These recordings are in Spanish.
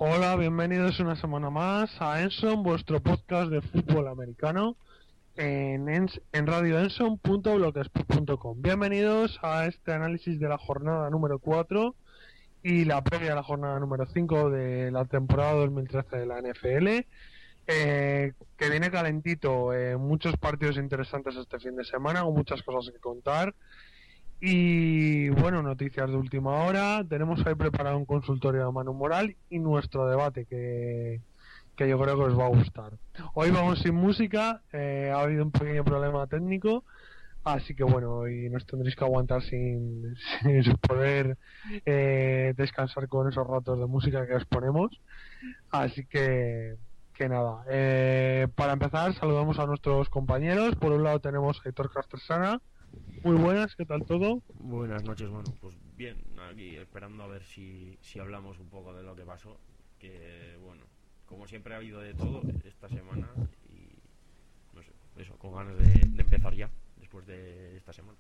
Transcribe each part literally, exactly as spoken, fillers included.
Hola, bienvenidos una semana más a Enson, vuestro podcast de fútbol americano en, ens, en radio enson punto blogspot punto com. Bienvenidos a este análisis de la jornada número cuatro y la previa a la jornada número cinco de la temporada dos mil trece de la N F L, eh, que viene calentito, eh, muchos partidos interesantes este fin de semana, con muchas cosas que contar. Y bueno, noticias de última hora. Tenemos ahí preparado un consultorio de Manu Moral y nuestro debate que, que yo creo que os va a gustar. Hoy vamos sin música, eh, ha habido un pequeño problema técnico, así que bueno, hoy nos tendréis que aguantar sin, sin poder eh, descansar con esos ratos de música que os ponemos. Así que, que nada, eh, para empezar saludamos a nuestros compañeros. Por un lado tenemos a Héctor Castresana. Muy buenas, ¿qué tal todo? Buenas noches, Manu. Pues bien, aquí esperando a ver si, si hablamos un poco de lo que pasó. Que bueno, como siempre ha habido de todo esta semana y no sé, eso, con ganas de, de empezar ya, después de esta semana.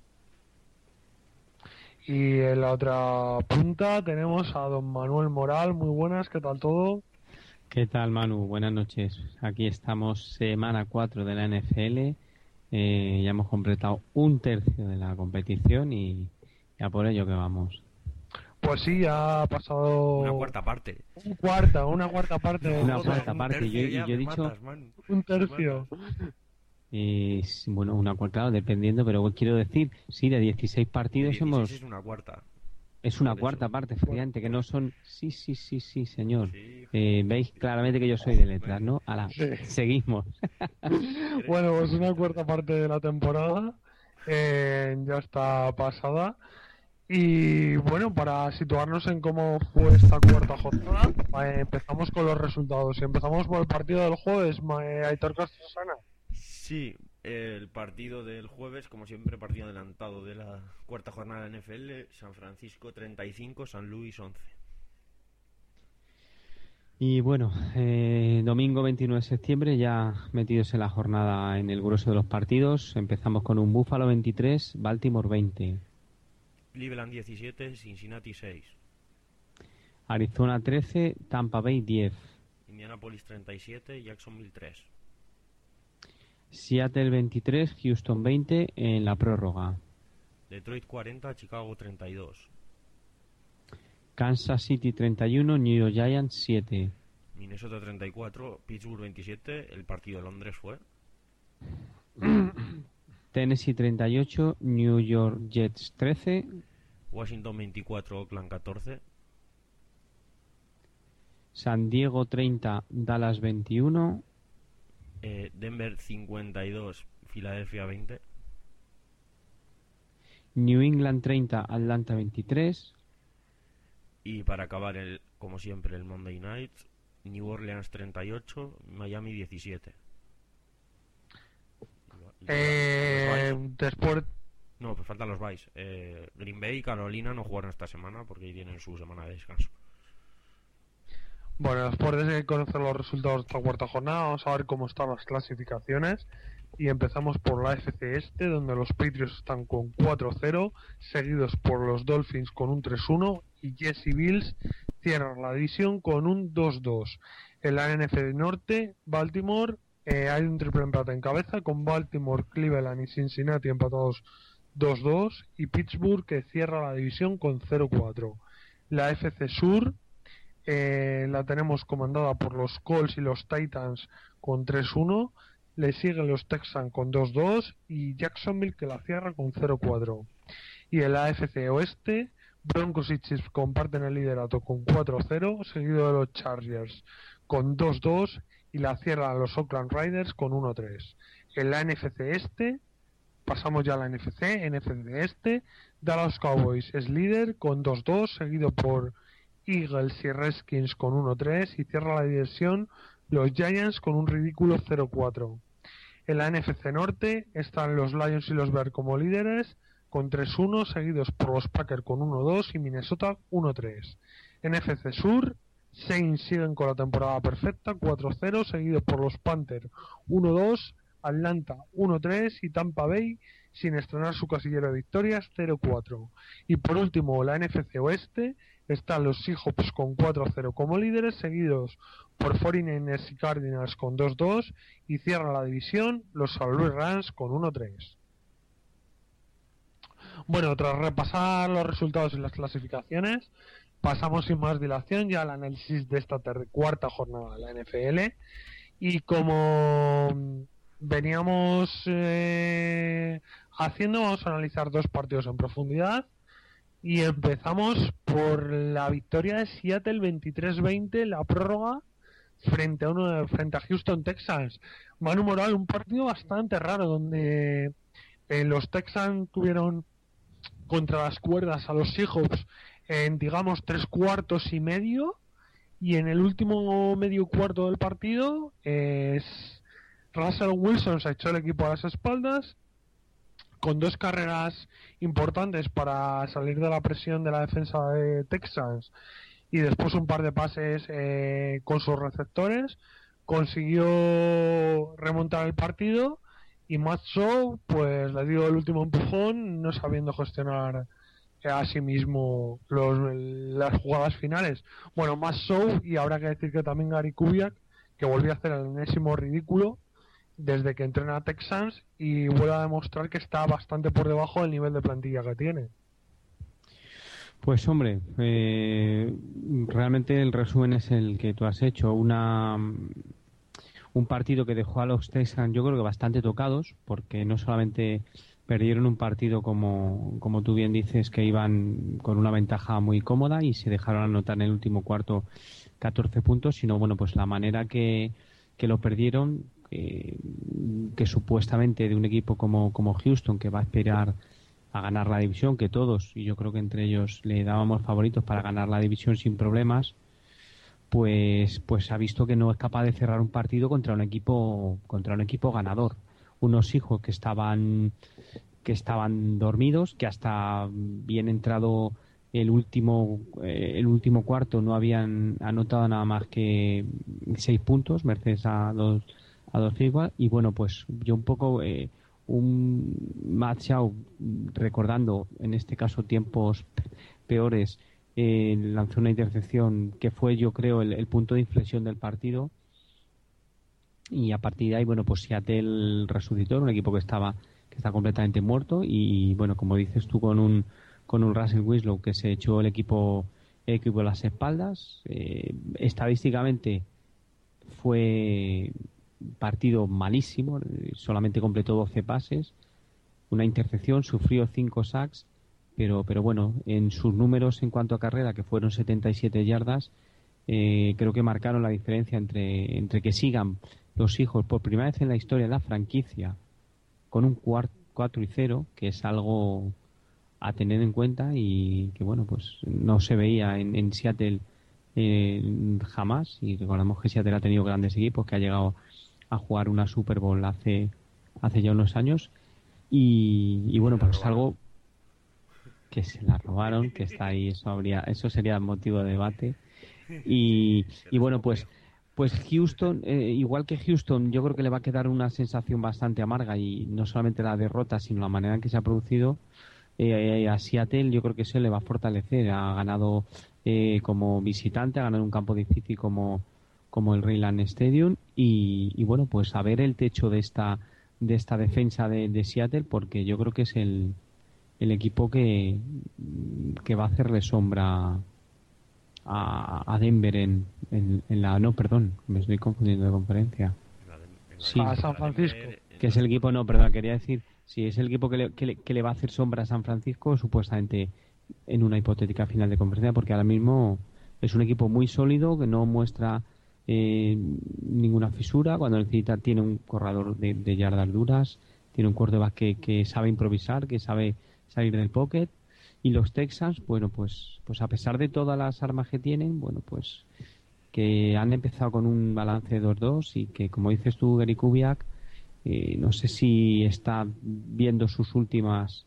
Y en la otra punta tenemos a don Manuel Moral. Muy buenas, ¿qué tal todo? ¿Qué tal, Manu? Buenas noches. Aquí estamos, semana cuatro de la N F L. Eh, ya hemos completado un tercio de la competición y ya por ello que vamos. Pues sí, ya ha pasado una cuarta parte. Un cuarta, una cuarta parte. No, una cuarta parte. Yo, yo he dicho matas, un tercio. Eh, bueno, una cuarta, claro, dependiendo, pero quiero decir, sí, de dieciséis partidos de hemos. Es una cuarta. Es una cuarta eso. parte, efectivamente, que no son. Sí, sí, sí, sí, señor. Sí. Eh, Veis claramente que yo soy de letras, ¿no? Ala, sí. Seguimos. Bueno, pues una cuarta parte de la temporada eh, ya está pasada. Y bueno, para situarnos en cómo fue esta cuarta jornada, eh, empezamos con los resultados. Y empezamos por el partido del jueves, eh, Aitor Castresana. Sí, el partido del jueves, como siempre, partido adelantado de la cuarta jornada de N F L. San Francisco treinta y cinco, San Luis once. Y bueno, eh, domingo veintinueve de septiembre, ya metidos en la jornada en el grueso de los partidos, empezamos con un Buffalo veintitrés, Baltimore veinte. Cleveland diecisiete, Cincinnati seis. Arizona trece, Tampa Bay diez. Indianapolis treinta y siete, Jacksonville tres. Seattle veintitrés, Houston veinte en la prórroga. Detroit cuarenta, Chicago treinta y dos. Kansas City treinta y uno, New York Giants siete. Minnesota treinta y cuatro, Pittsburgh veintisiete, el partido de Londres fue. Tennessee treinta y ocho, New York Jets trece. Washington veinticuatro, Oakland catorce. San Diego treinta, Dallas veintiuno. Eh, Denver cincuenta y dos, Filadelfia veinte. New England treinta, Atlanta veintitrés. Y para acabar, el, como siempre, el Monday Night, New Orleans treinta y ocho, Miami diecisiete. Eh, después... No, pues faltan los byes. Eh, Green Bay y Carolina no jugaron esta semana porque ahí tienen su semana de descanso. Bueno, después de conocer los resultados de esta cuarta jornada, vamos a ver cómo están las clasificaciones. Y empezamos por la F C Este, donde los Patriots están con cuatro cero, seguidos por los Dolphins con un tres uno, y Jets y Bills cierran la división con un dos dos. En la N F L Norte, Baltimore, eh, hay un triple empate en cabeza, con Baltimore, Cleveland y Cincinnati empatados dos dos, y Pittsburgh, que cierra la división con cero cuatro. La F C Sur eh, la tenemos comandada por los Colts y los Titans con tres uno, le siguen los Texans con dos dos y Jacksonville, que la cierra con cero cuatro. Y en la A F C Oeste, Broncos y Chiefs comparten el liderato con cuatro cero, seguido de los Chargers con dos dos y la cierran los Oakland Raiders con uno tres. En la N F C Este, pasamos ya a la N F C, N F C Este, Dallas Cowboys es líder con dos dos, seguido por Eagles y Redskins con uno tres, y cierra la división los Giants con un ridículo cero cuatro. En la N F C Norte están los Lions y los Bears como líderes con tres uno, seguidos por los Packers con uno dos y Minnesota uno tres. N F C Sur, Saints siguen con la temporada perfecta cuatro cero, seguido por los Panthers uno dos, Atlanta uno tres y Tampa Bay sin estrenar su casillero de victorias, cero cuatro. Y por último, la N F C Oeste, están los Seahawks con cuatro cero como líderes, seguidos por cuarenta y nueve ers y Cardinals con dos dos, y cierra la división los Saint Louis Rams con uno tres. Bueno, tras repasar los resultados y las clasificaciones, pasamos sin más dilación ya al análisis de esta ter- cuarta jornada de la N F L. Y como veníamos eh, haciendo, vamos a analizar dos partidos en profundidad. Y empezamos por la victoria de Seattle veintitrés veinte, la prórroga, frente a uno frente a Houston Texans. Manu Moral, un partido bastante raro donde eh, los Texans tuvieron contra las cuerdas a los Seahawks en, digamos, tres cuartos y medio, y en el último medio cuarto del partido es Russell Wilson se echó el equipo a las espaldas con dos carreras importantes para salir de la presión de la defensa de Texans, y después un par de pases eh, con sus receptores consiguió remontar el partido, y Matt Shaw pues le dio el último empujón, no sabiendo gestionar a sí mismo los, las jugadas finales. Bueno, Matt Shaw, y habrá que decir que también Gary Kubiak, que volvió a hacer el enésimo ridículo desde que entrena a Texans y vuelve a demostrar que está bastante por debajo del nivel de plantilla que tiene. Pues hombre, eh, realmente el resumen es el que tú has hecho. Una un partido que dejó a los Texans, yo creo que bastante tocados, porque no solamente perdieron un partido como, como tú bien dices, que iban con una ventaja muy cómoda y se dejaron anotar en el último cuarto catorce puntos, sino bueno, pues la manera que, que lo perdieron, eh, que supuestamente de un equipo como, como Houston, que va a esperar a ganar la división, que todos, y yo creo que entre ellos le dábamos favoritos para ganar la división sin problemas, pues pues ha visto que no es capaz de cerrar un partido contra un equipo contra un equipo ganador. Unos hijos que estaban que estaban dormidos, que hasta bien entrado el último eh, el último cuarto no habían anotado nada más que seis puntos, mercedes a dos a dos igual. Y bueno, pues yo un poco eh, un Matt Shaw, recordando en este caso tiempos peores, eh, lanzó una intercepción que fue, yo creo, el, el punto de inflexión del partido, y a partir de ahí, bueno, pues Seattle resucitó, un equipo que estaba que está completamente muerto, y bueno, como dices tú, con un con un Russell Winslow que se echó el equipo el equipo a las espaldas. Eh, estadísticamente fue partido malísimo, solamente completó doce pases, una intercepción, sufrió cinco sacks, pero pero bueno, en sus números en cuanto a carrera, que fueron setenta y siete yardas, eh, creo que marcaron la diferencia entre, entre que sigan los hijos por primera vez en la historia de la franquicia con un cuatro y cero, que es algo a tener en cuenta y que bueno, pues no se veía en, en Seattle eh, jamás. Y recordamos que Seattle ha tenido grandes equipos, que ha llegado a jugar una Super Bowl hace hace ya unos años, y, y bueno, pues es algo que se la robaron, que está ahí, eso habría, eso sería motivo de debate. Y, y bueno, pues pues Houston, eh, igual que Houston, yo creo que le va a quedar una sensación bastante amarga, y no solamente la derrota, sino la manera en que se ha producido. Eh, a Seattle yo creo que eso le va a fortalecer. Ha ganado eh, como visitante, ha ganado un campo difícil como, como el Rayland Stadium, y, y bueno, pues a ver el techo de esta de esta defensa de, de Seattle, porque yo creo que es el, el equipo que, que va a hacerle sombra a, a Denver en, en, en la... No, perdón, me estoy confundiendo de conferencia. Sí, a San Francisco. Que es el equipo, no, perdón, quería decir, si es el equipo que le, que, le, que le va a hacer sombra a San Francisco, supuestamente en una hipotética final de conferencia, porque ahora mismo es un equipo muy sólido, que no muestra eh, ninguna fisura. Cuando necesita, tiene un corredor de, de yardas duras, tiene un quarterback que, que sabe improvisar, que sabe salir del pocket. Y los Texans, bueno, pues pues a pesar de todas las armas que tienen, bueno, pues que han empezado con un balance de dos dos, y que, como dices tú, Gary Kubiak, eh, no sé si está viendo sus últimas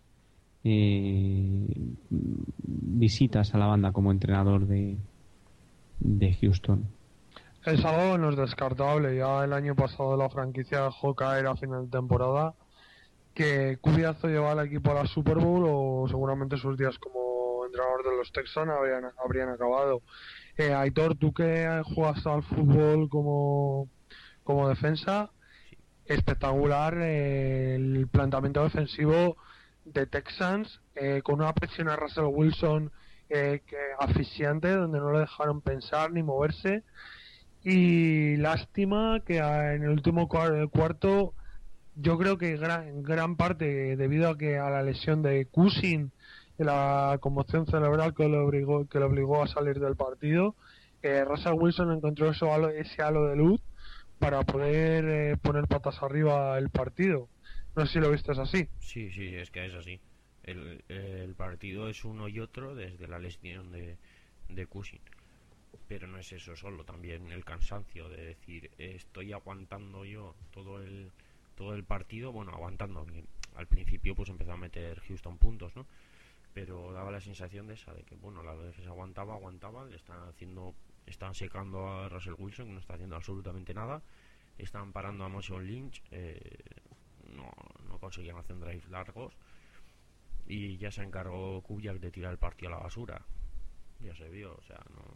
eh, visitas a la banda como entrenador de, de Houston. Es algo no es descartable. Ya el año pasado la franquicia dejó caer a final de temporada, que Cubiazo lleva al equipo a la Super Bowl o seguramente sus días como entrenador de los Texans habrían, habrían acabado. Eh, Aitor, tú que juegas al fútbol como, como defensa, Sí. espectacular eh, el planteamiento defensivo de Texans eh, con una presión a Russell Wilson eh, que asfixiante, donde no le dejaron pensar ni moverse. Y lástima que a- en el último cuar- cuarto, yo creo que gran, en gran parte debido a que a la lesión de Cushing, la conmoción cerebral que le obligó, que le obligó a salir del partido, eh, Russell Wilson encontró ese halo, ese halo de luz para poder eh, poner patas arriba el partido. No sé si lo viste así. Sí, sí, es que es así. El, el partido es uno y otro desde la lesión de, de Cushing. Pero no es eso solo, también el cansancio de decir, eh, estoy aguantando yo todo el todo el partido, bueno, aguantando. Al principio pues empezó a meter Houston puntos, ¿no? Pero daba la sensación de esa, de que bueno, la defensa aguantaba, aguantaba, le están haciendo, están secando a Russell Wilson, que no está haciendo absolutamente nada, están parando a Mason Lynch, eh, no, no conseguían hacer drives largos, y ya se encargó Kubiak de tirar el partido a la basura. Ya se vio, o sea, no,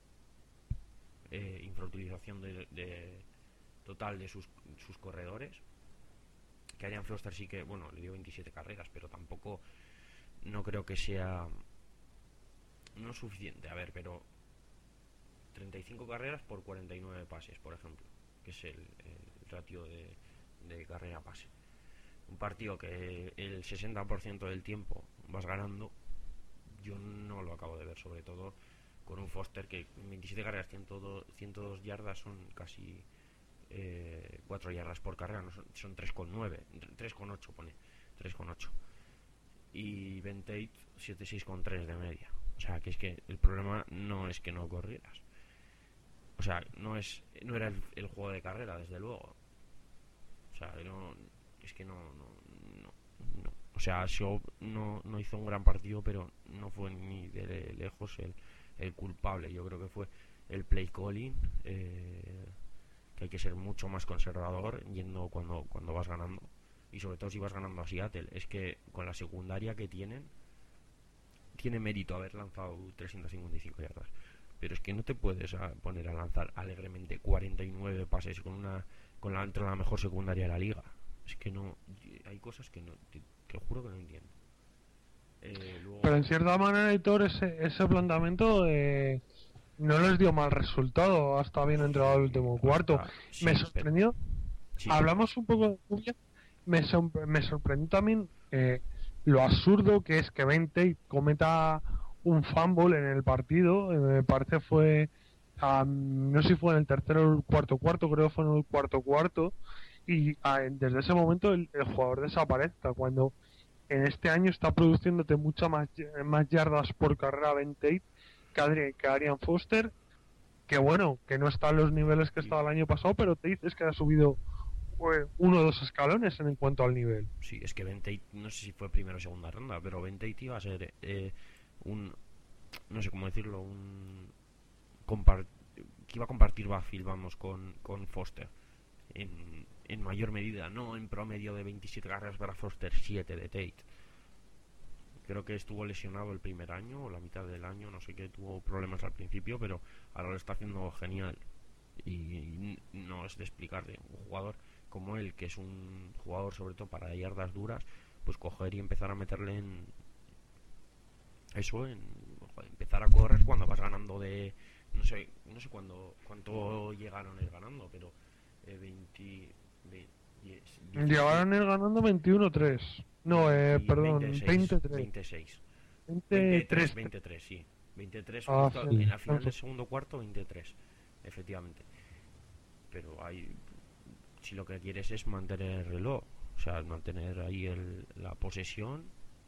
eh, infrautilización de, de total de sus, sus corredores. Que Arian Foster sí que, bueno, le dio veintisiete carreras, pero tampoco, no creo que sea, no es suficiente. A ver, pero treinta y cinco carreras por cuarenta y nueve pases, por ejemplo, que es el, el ratio de, de carrera-pase. Un partido que el sesenta por ciento del tiempo vas ganando, yo no lo acabo de ver, sobre todo con un Foster que veintisiete carreras, ciento dos yardas, son casi eh, cuatro yardas por carrera, no son, son tres coma nueve, tres coma ocho pone, tres coma ocho. Y Ben Tate setenta y seis coma tres de media. O sea, que es que el problema no es que no corrieras. O sea, no es no era el, el juego de carrera, desde luego. O sea, no, es que no, no, no, no. O sea, Shaw no, no hizo un gran partido, pero no fue ni de lejos el, el culpable. Yo creo que fue el play calling, eh, que hay que ser mucho más conservador yendo cuando, cuando vas ganando. Y sobre todo si vas ganando a Seattle. Es que con la secundaria que tienen, tiene mérito haber lanzado trescientas cincuenta y cinco yardas. Pero es que no te puedes a poner a lanzar alegremente cuarenta y nueve pases con una con la, entre la mejor secundaria de la liga. Es que no, hay cosas que no, te, te juro que no entiendo. Eh, luego... Pero en cierta manera, Editor, ese, ese planteamiento eh, no les dio mal resultado hasta bien entrado el último cuarto. Hasta, sí, Me sorprendió. pero, sí. Hablamos un poco de Cubia. Me, me sorprendió también eh, lo absurdo que es que Ben Tate cometa un fumble en el partido. Eh, me parece fue, um, no sé si fue en el tercero o el cuarto cuarto, creo que fue en el cuarto cuarto. Y uh, desde ese momento el, el jugador desaparece. Cuando en este año está produciéndote muchas más, más yardas por carrera Ben Tate que, Adrian, que Arian Foster. Que bueno, que no está a los niveles que estaba el año pasado, pero te dices que ha subido uno o dos escalones en cuanto al nivel. Sí, es que Ben Tate, no sé si fue primera o segunda ronda, pero Ben Tate iba a ser eh, un, no sé cómo decirlo, un compart que iba a compartir backfield, vamos, con, con Foster en, en mayor medida, no en promedio de veintisiete carreras para Foster, siete de Tate. Creo que estuvo lesionado el primer año o la mitad del año, no sé qué, tuvo problemas al principio, pero ahora lo está haciendo genial. Y, y no es de explicarle, un jugador como él, que es un jugador sobre todo para yardas duras, pues coger y empezar a meterle en eso, en joder, empezar a correr cuando vas ganando de no sé no sé cuándo cuánto llegaron él ganando, pero eh, veinte, veinte, diez, llegaron él ganando veintiuno tres. No, eh, perdón, veintiséis, veintitrés. veintiséis. veintitrés, veintitrés, sí. veintitrés ah, justo sí. en la final del segundo cuarto, veintitrés. Efectivamente. Pero hay, si lo que quieres es mantener el reloj, o sea, mantener ahí el, la posesión,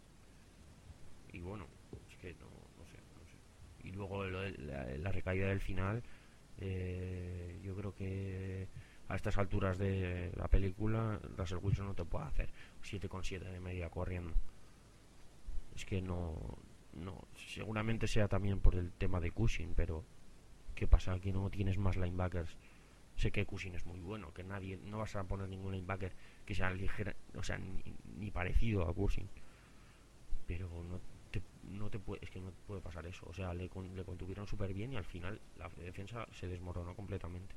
y bueno, es que no, no sé, no sé. Y luego lo de la, la recaída del final, eh, yo creo que a estas alturas de la película Russell Wilson no te puede hacer siete coma siete de media corriendo. Es que no, no, seguramente sea también por el tema de Cushing, pero ¿qué pasa? Que no tienes más linebackers sé que Cousin es muy bueno, que nadie, no vas a poner ningún linebacker que sea ligera, o sea, ni, ni parecido a Cousin, pero no te, no te puede, es que no te puede pasar eso. O sea, le, con, le contuvieron súper bien y al final la defensa se desmoronó completamente.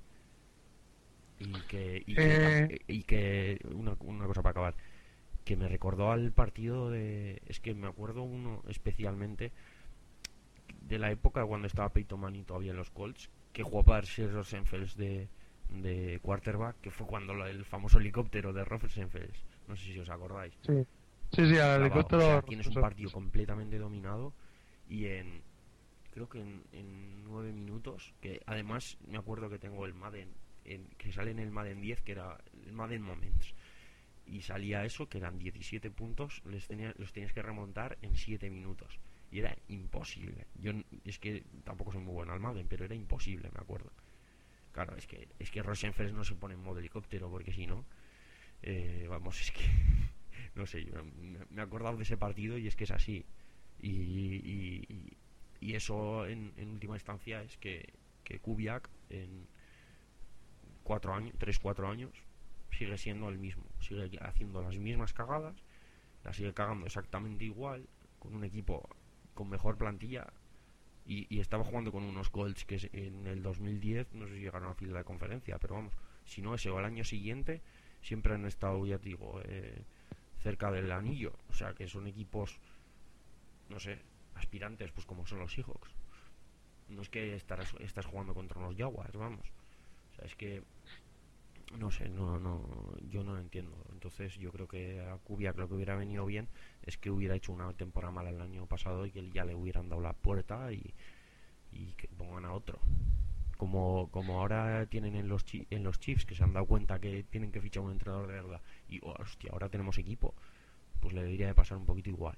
Y que, y que, Eh, y que una, una cosa para acabar, que me recordó al partido de, es que me acuerdo uno especialmente de la época cuando estaba Peyton Manning todavía en los Colts, que jugó para Rosenfels de, de quarterback, que fue cuando lo- el famoso helicóptero de Rosenfels, no sé si os acordáis, sí, sí, sí, al clavado. O sea, helicóptero. tienes un partido completamente dominado y en, creo que en, en nueve minutos, que además me acuerdo que tengo el Madden, en, que sale en el Madden diez, que era el Madden Moments, y salía eso, que eran diecisiete puntos, les tenía, los tenías que remontar en siete minutos. Y era imposible. Yo n- es que tampoco soy muy bueno al Madden, pero era imposible, me acuerdo. Claro, es que es que Rosenfels no se pone en modo helicóptero, porque si no, eh, vamos, es que no sé, yo me, me he acordado de ese partido y es que es así. Y, y, y- y eso en, en última instancia es que, que Kubiak en cuatro años, tres cuatro años sigue siendo el mismo, sigue haciendo las mismas cagadas, la sigue cagando exactamente igual, con un equipo con mejor plantilla, y, y estaba jugando con unos Colts que en el dos mil diez no sé si llegaron a final de conferencia, pero vamos, si no ese o el año siguiente siempre han estado, ya te digo, eh, cerca del anillo. O sea, que son equipos, no sé, aspirantes, pues como son los Seahawks. No es que estarás, estás jugando contra unos Jaguars, vamos. O sea, es que no sé, no, no, yo no lo entiendo. Entonces yo creo que a Kubiak lo que hubiera venido bien es que hubiera hecho una temporada mala el año pasado y que ya le hubieran dado la puerta y, y que pongan a otro. Como, como ahora tienen en los chi- en los Chiefs, que se han dado cuenta que tienen que fichar un entrenador de verdad y oh, hostia, ahora tenemos equipo, pues le debería de pasar un poquito igual.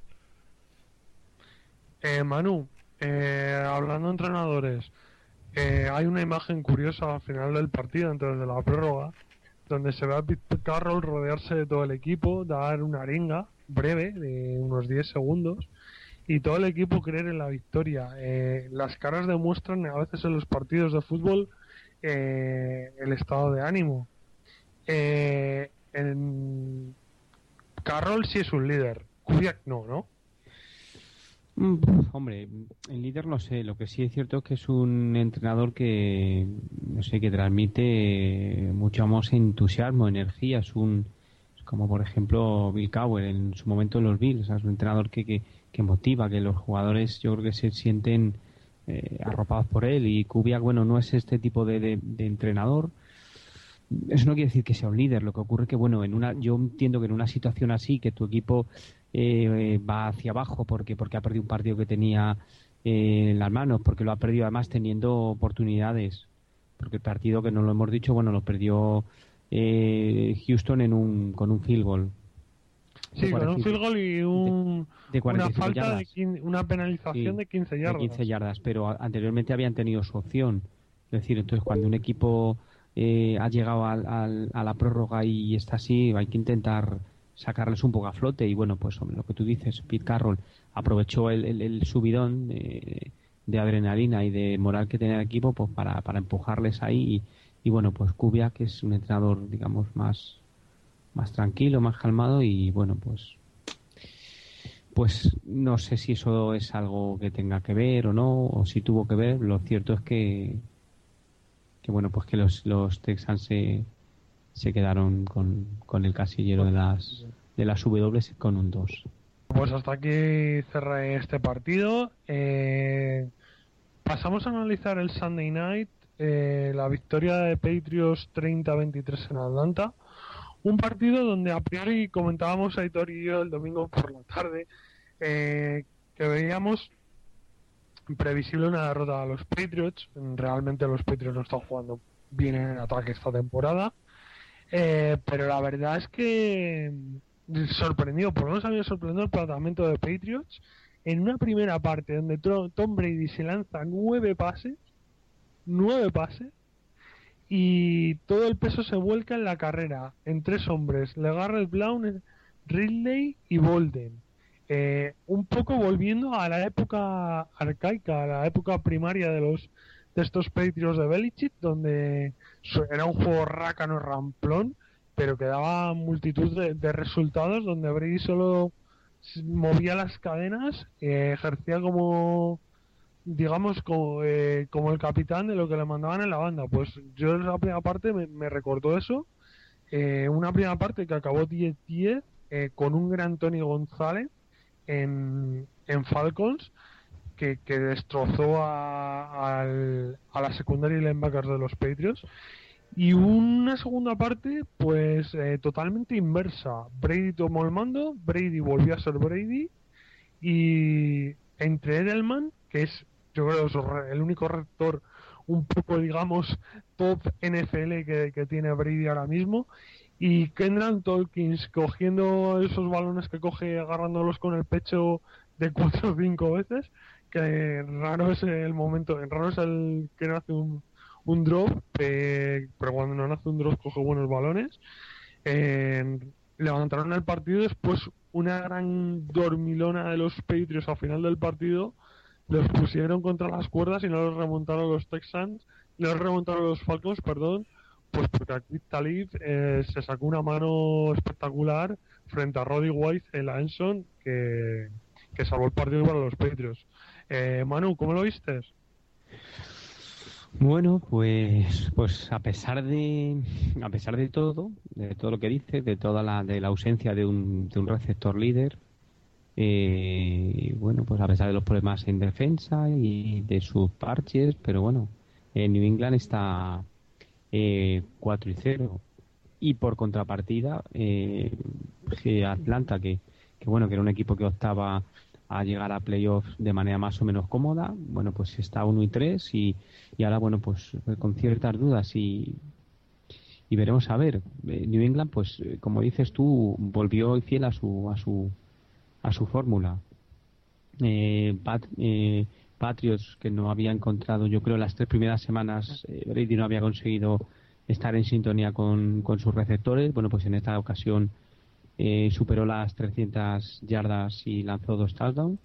Eh, Manu, eh, hablando de entrenadores, eh, hay una imagen curiosa al final del partido, antes de la prórroga, donde se ve a Pete Carroll rodearse de todo el equipo, dar una arenga breve de unos diez segundos y todo el equipo creer en la victoria. Eh, las caras demuestran a veces en los partidos de fútbol eh, el estado de ánimo. Eh, en Carroll sí es un líder, Kubiak no, ¿no? Mm, Hombre, el líder no sé, lo que sí es cierto es que es un entrenador que, no sé, que transmite mucho más entusiasmo, energía, es un, es como por ejemplo Bill Cowher en su momento en los Bills, o sea, es un entrenador que, que, que motiva, que los jugadores yo creo que se sienten eh, arropados por él y Kubiak, bueno, no es este tipo de, de, de entrenador. Eso no quiere decir que sea un líder, lo que ocurre que, bueno, en una, yo entiendo que en una situación así, que tu equipo eh, va hacia abajo porque, porque ha perdido un partido que tenía eh, en las manos, porque lo ha perdido además teniendo oportunidades, porque el partido que no lo hemos dicho, bueno, lo perdió eh, Houston en un, con un field goal de Sí, con un cuarenta y field cinco, goal y de, un, de una cuarenta y cinco falta de yardas. quin- una penalización Sí, de quince de quince yardas. yardas, pero a- anteriormente habían tenido su opción. Es decir, entonces cuando un equipo eh, ha llegado al- al- a la prórroga y está así, hay que intentar sacarles un poco a flote. Y bueno, pues hombre, lo que tú dices, Pete Carroll aprovechó el, el- el subidón de, de adrenalina y de moral que tenía el equipo pues para, para empujarles ahí. Y, y bueno, pues Kubiak, que es un entrenador, digamos, más, más tranquilo, más calmado y bueno, pues pues no sé si eso es algo que tenga que ver o no, o si tuvo que ver. Lo cierto es que, que bueno, pues que los, los Texans se, se quedaron con, con el casillero de las de las W con un dos. Pues hasta aquí cerré este partido. Eh, pasamos a analizar el Sunday Night, eh, la victoria de Patriots treinta a veintitrés en Atlanta. Un partido donde a priori comentábamos Aitor y yo el domingo por la tarde eh, que veíamos previsible una derrota a los Patriots. Realmente los Patriots no están jugando bien en ataque esta temporada. Eh, pero la verdad es que mm, sorprendido, por lo menos a mí me sorprendió el planteamiento de Patriots en una primera parte donde Tro- Tom Brady se lanza nueve pases, nueve pases, y todo el peso se vuelca en la carrera, en tres hombres, LeGarrette Blount, Ridley y Bolden. Eh, un poco volviendo a la época arcaica, a la época primaria de los de estos Patriots de Belichick, donde era un juego rácano ramplón, pero que daba multitud de, de resultados, donde Brady solo movía las cadenas, eh, ejercía como, digamos, como, eh, como el capitán de lo que le mandaban en la banda. Pues yo en la primera parte me, me recordó eso, eh, una primera parte que acabó diez diez, eh, con un gran Tony González en, en Falcons, que, que destrozó a, al- a la secundaria y linebackers de los Patriots. Y una segunda parte, pues eh, totalmente inversa. Brady tomó el mando, Brady volvió a ser Brady, y entre Edelman, que es, yo creo, es el único rector un poco, digamos, top N F L que, que tiene Brady ahora mismo, y Kendran Tolkins cogiendo esos balones que coge, agarrándolos con el pecho de cuatro o cinco veces, que raro es el momento, raro es el que no hace un, un drop, eh, pero cuando no hace un drop coge buenos balones. Eh, levantaron el partido, después una gran dormilona de los Patriots al final del partido los pusieron contra las cuerdas y no los remontaron los Texans, no los remontaron los Falcons, perdón, pues porque aquí Talib eh, se sacó una mano espectacular frente a Roddy White en la Enson, que, que salvó el partido para los Patriots. Eh, Manu, ¿cómo lo viste? Bueno, pues, pues a pesar de, a pesar de todo, de todo lo que dice, de toda la, de la ausencia de un, de un receptor líder, eh, bueno, pues a pesar de los problemas en defensa y de sus parches, pero bueno, eh, New England está eh, cuatro y cero. Y por contrapartida, eh, que Atlanta, que, que bueno, que era un equipo que optaba a llegar a playoffs de manera más o menos cómoda, bueno, pues está uno y tres y, y ahora, bueno, pues con ciertas dudas y, y veremos a ver. Eh, New England, pues eh, como dices tú, volvió fiel a su a su a su fórmula. Eh, Pat- eh, Patriots, que no había encontrado, yo creo, las tres primeras semanas, eh, Brady no había conseguido estar en sintonía con, con sus receptores. Bueno, pues en esta ocasión eh, superó las trescientas yardas y lanzó dos touchdowns.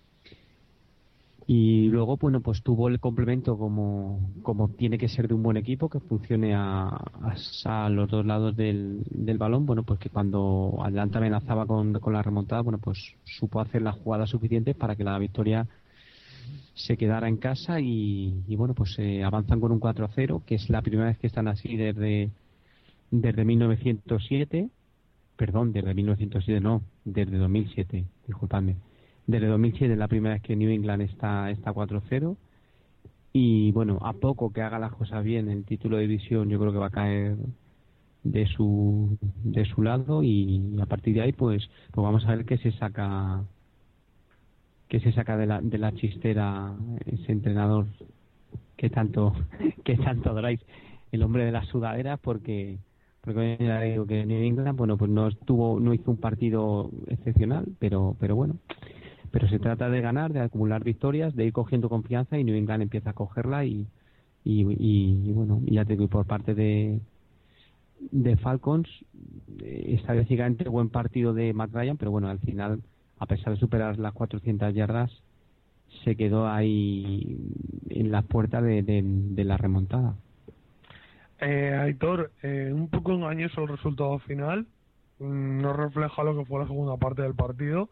Y luego, bueno, pues tuvo el complemento como, como tiene que ser de un buen equipo, que funcione a, a, a los dos lados del, del balón. Bueno, pues que cuando Atlanta amenazaba con, con la remontada, bueno, pues supo hacer las jugadas suficientes para que la victoria se quedara en casa y, y bueno, pues eh, avanzan con un cuatro a cero, que es la primera vez que están así desde, desde mil novecientos siete. Perdón, desde mil novecientos siete no, desde dos mil siete, disculpadme. Desde dos mil siete es la primera vez que New England está, está cuatro cero. Y bueno, a poco que haga las cosas bien, el título de división yo creo que va a caer de su de su lado y a partir de ahí pues pues vamos a ver qué se saca qué se saca de la de la chistera ese entrenador que tanto que tanto adoráis, el hombre de las sudaderas, porque porque ya digo que New England, bueno, pues no estuvo no hizo un partido excepcional, pero pero bueno, pero se trata de ganar, de acumular victorias, de ir cogiendo confianza y New England empieza a cogerla y y, y, y bueno, y ya te digo, y por parte de de Falcons, eh, estadísticamente buen partido de Matt Ryan, pero bueno, al final, a pesar de superar las cuatrocientas yardas, se quedó ahí en la puerta de, de, de la remontada. Eh, Aitor, eh, un poco engañoso el resultado final, mm, no refleja lo que fue la segunda parte del partido.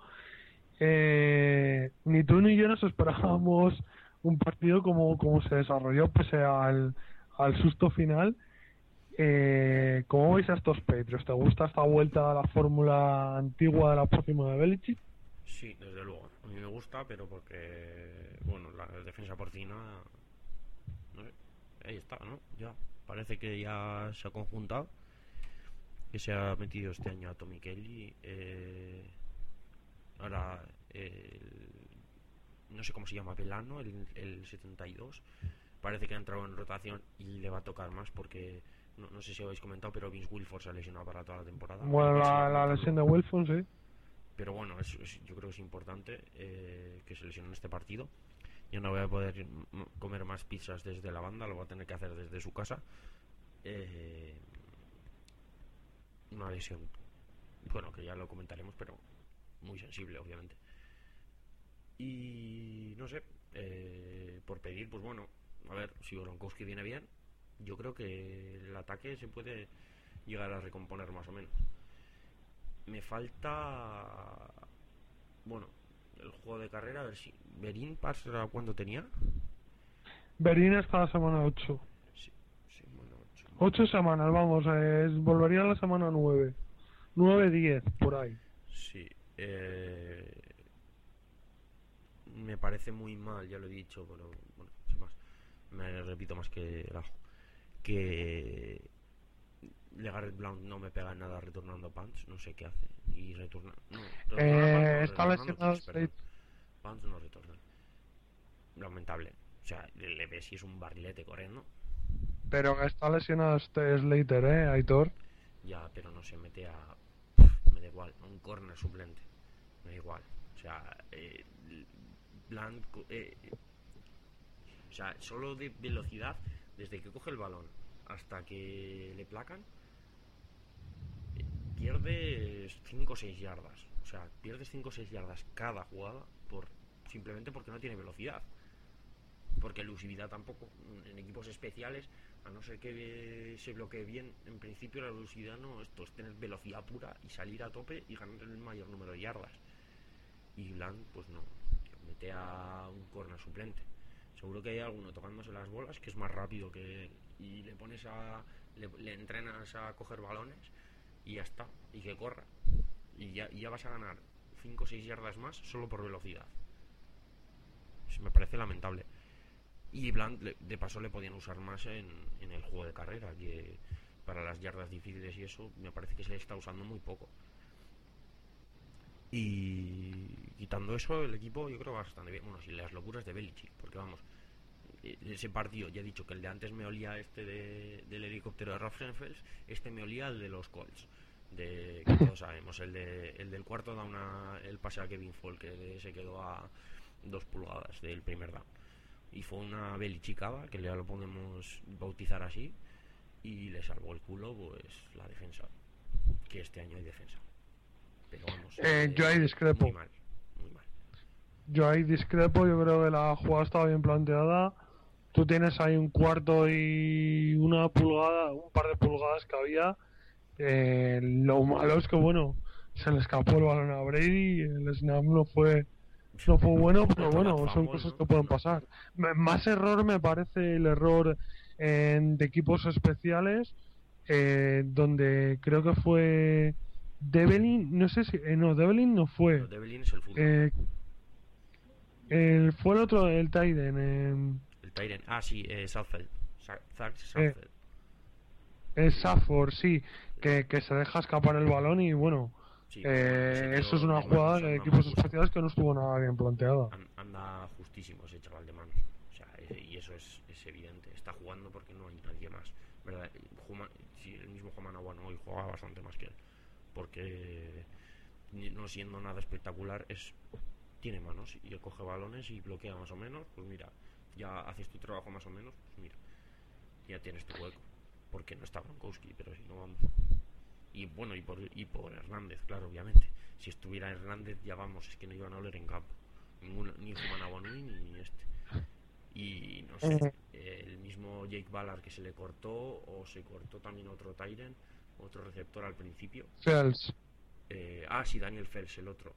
Eh, ni tú ni yo nos esperábamos un partido como, como se desarrolló pese al, al susto final. Eh, ¿Cómo veis a estos Patriots? ¿Te gusta esta vuelta a la fórmula antigua de la próxima de Belichick? Sí, desde luego. A mí me gusta, pero porque, bueno, la defensa porcina, no sé, ahí está, ¿no? Ya, parece que ya se ha conjuntado, que se ha metido este año a Tommy Kelly. Eh, ahora, eh, el, no sé cómo se llama, Velano, el, el setenta y dos, parece que ha entrado en rotación y le va a tocar más porque, no, no sé si habéis comentado, pero Vince Wilfork se ha lesionado para toda la temporada. Bueno, la, la lesión de Wilson, sí. Pero bueno, es, es, yo creo que es importante eh, que se lesione en este partido. Yo no voy a poder m- comer más pizzas desde la banda, lo voy a tener que hacer desde su casa. Eh, una lesión, bueno, que ya lo comentaremos, pero muy sensible, obviamente. Y no sé, eh, por pedir, pues bueno, a ver, si Gronkowski viene bien, yo creo que el ataque se puede llegar a recomponer más o menos. Me falta, bueno, el juego de carrera, a ver si Berín pasa cuánto tenía. Berín está la semana ocho. Sí, sí, bueno, ocho. Ocho semanas, vamos, eh, volvería a la semana nueve. nueve, diez, por ahí. Sí, eh, me parece muy mal, ya lo he dicho, pero bueno, sin más, me repito más que el ajo, que LeGarrette Blount no me pega nada retornando punts, no sé qué hace, y retorna, no, Eh, no, está lesionado Slade. punts no retorna, lamentable, o sea, le ves si es un barrilete corriendo. Pero está lesionado este Slater, eh, Aitor. Ya, pero no se mete a, me da igual, a un corner suplente, me da igual, o sea, eh, Blanco, eh, o sea, solo de velocidad, desde que coge el balón hasta que le placan, eh, pierdes cinco o seis yardas. O sea, pierdes cinco o seis yardas cada jugada por simplemente porque no tiene velocidad. Porque elusividad tampoco, en equipos especiales, a no ser que se bloquee bien, en principio la elusividad no, esto es tener velocidad pura y salir a tope y ganar el mayor número de yardas. Y Blanc, pues no, mete a un corner suplente. Seguro que hay alguno tocándose las bolas que es más rápido que él, y le pones a le, le entrenas a coger balones y ya está, y que corra y ya, y ya vas a ganar cinco o seis yardas más solo por velocidad. Eso me parece lamentable. Y Blunt de paso le podían usar más en, en el juego de carrera, que para las yardas difíciles y eso me parece que se le está usando muy poco. Y quitando eso, el equipo yo creo va bastante bien. Bueno, sin las locuras de Belichick, porque vamos, ese partido, ya he dicho que el de antes me olía este de, del helicóptero de Rosenfels, este me olía el de los Colts, de, que todos sabemos, el, de, el del cuarto da una, el pase a Kevin Fall, que se quedó a dos pulgadas del primer down. Y fue una Belichickada, que ya lo podemos bautizar así, y le salvó el culo pues la defensa, que este año hay defensa. Pero vamos, eh, eh, yo ahí discrepo. Muy mal, muy mal. Yo ahí discrepo, yo creo que la jugada estaba bien planteada. Tú tienes ahí un cuarto y una pulgada, un par de pulgadas que había. Eh, lo malo es que, bueno, se le escapó el balón a Brady, el snap no fue no fue bueno, pero bueno, son cosas que pueden pasar. Más error me parece el error en, de equipos especiales, eh, donde creo que fue Devlin, no sé si, eh, no, Devlin no fue. No, Devlin es el fútbol. Eh, el, fue el otro, el Tyden. Eh, el Tyden, ah, sí, eh, Southfield. Zach Southfield. Eh, el Safford, sí, que, que se deja escapar el balón y bueno. Sí, eh, eso es una jugada de equipos especiales que no estuvo nada bien planteada. Anda justísimo ese chaval de manos, o sea, y eso es, es evidente. Está jugando porque no hay nadie más, ¿verdad? Juma, sí, el mismo Juan Aguano hoy juega bastante más que él, porque no siendo nada espectacular, es tiene manos y él coge balones y bloquea más o menos. Pues mira, ya haces tu trabajo más o menos, pues mira, ya tienes tu hueco, porque no está Gronkowski, pero si no, vamos. Y bueno, y por, y por Hernández, claro, obviamente. Si estuviera Hernández, ya vamos, es que no iban a oler en campo. Ninguna, ni Juan Aguanui ni este. Y no sé, el mismo Jake Ballard que se le cortó, o se cortó también otro Tyren, otro receptor al principio. Fels. Eh, ah, sí, Daniel Fels, el otro.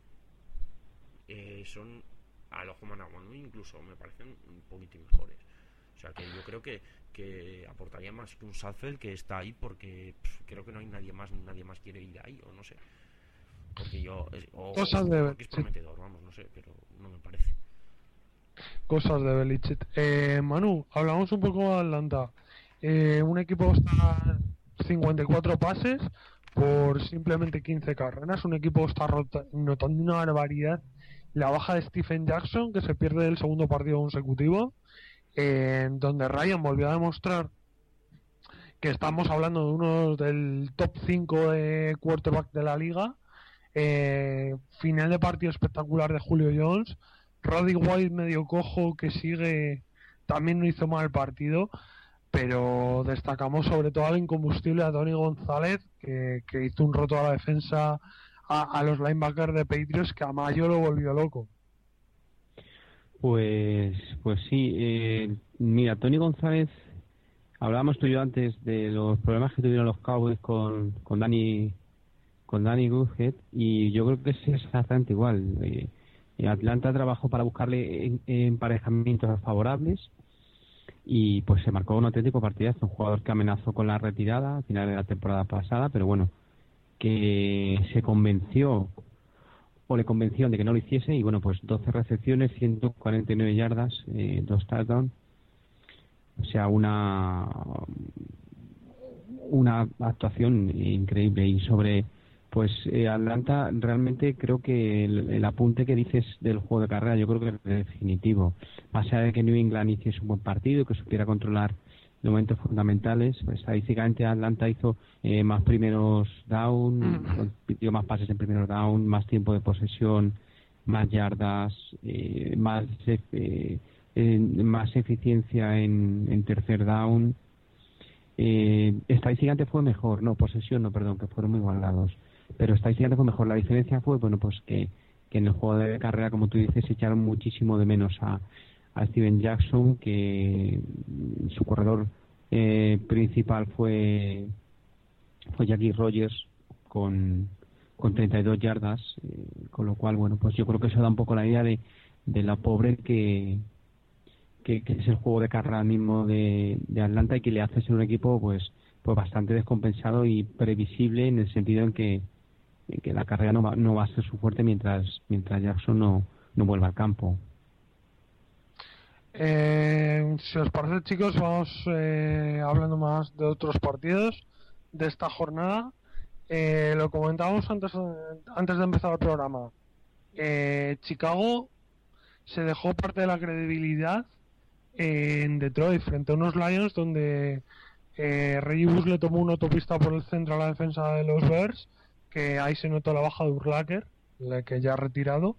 Eh, son, a los Juan Aguanui incluso me parecen un poquito mejores. O sea que yo creo que, que aportaría más que un Southfield, que está ahí porque pff, creo que no hay nadie más, nadie más quiere ir ahí, o no sé. Porque yo, o, Cosas o de porque es prometedor, vamos, no sé, pero no me parece. Cosas de Belichick. Eh, Manu, hablamos un poco de Atlanta. Eh, un equipo está cincuenta y cuatro pases por simplemente quince carreras. Un equipo está rota, notando una barbaridad. La baja de Stephen Jackson, que se pierde el segundo partido consecutivo. Eh, donde Ryan volvió a demostrar que estamos hablando de uno del top cinco de quarterback de la liga. Eh, final de partido espectacular de Julio Jones. Roddy White medio cojo que sigue, también no hizo mal partido, pero destacamos sobre todo al incombustible a Tony González, que, que hizo un roto a la defensa a, a los linebackers de Patriots, que a Mayo lo volvió loco. Pues, pues sí, eh, Mira, Tony González, hablábamos tú y yo antes de los problemas que tuvieron los Cowboys con, con Danny con Danny Woodhead, y yo creo que es exactamente igual. Eh, Atlanta trabajó para buscarle en- emparejamientos favorables y pues se marcó un auténtico partidazo, un jugador que amenazó con la retirada al final de la temporada pasada, pero bueno, que se convenció o le convenció de que no lo hiciese, y bueno, pues doce recepciones, ciento cuarenta y nueve yardas, eh, dos touchdowns, o sea, una una actuación increíble. Y sobre pues eh, Atlanta, realmente creo que el, el apunte que dices del juego de carrera, yo creo que es definitivo. Más allá de que New England hiciese un buen partido, que supiera controlar los momentos fundamentales, pues estadísticamente Atlanta hizo eh, más primeros down, dio más pases en primeros down, más tiempo de posesión, más yardas, eh, más eh, eh, más eficiencia en, en tercer down. Eh, estadísticamente fue mejor, no, posesión no, perdón, que fueron muy igualados, pero estadísticamente fue mejor. La diferencia fue, bueno, pues que, que en el juego de carrera, como tú dices, se echaron muchísimo de menos a, a Steven Jackson, que mm, su corredor eh, principal fue fue Jackie Rogers con, con treinta y dos yardas, eh, con lo cual, bueno, pues yo creo que eso da un poco la idea de, de la pobre que que, que es el juego de carrera mismo de, de Atlanta, y que le hace ser un equipo pues pues bastante descompensado y previsible, en el sentido en que, en que la carrera no va, no va a ser su fuerte mientras mientras Jackson no, no vuelva al campo. Eh, si os parece, chicos, vamos eh, hablando más de otros partidos de esta jornada. Eh, lo comentábamos antes, antes de empezar el programa. Eh, Chicago se dejó parte de la credibilidad en Detroit frente a unos Lions donde eh, Reggie Bush le tomó una autopista por el centro a la defensa de los Bears, que ahí se notó la baja de Urlacher, la que ya ha retirado,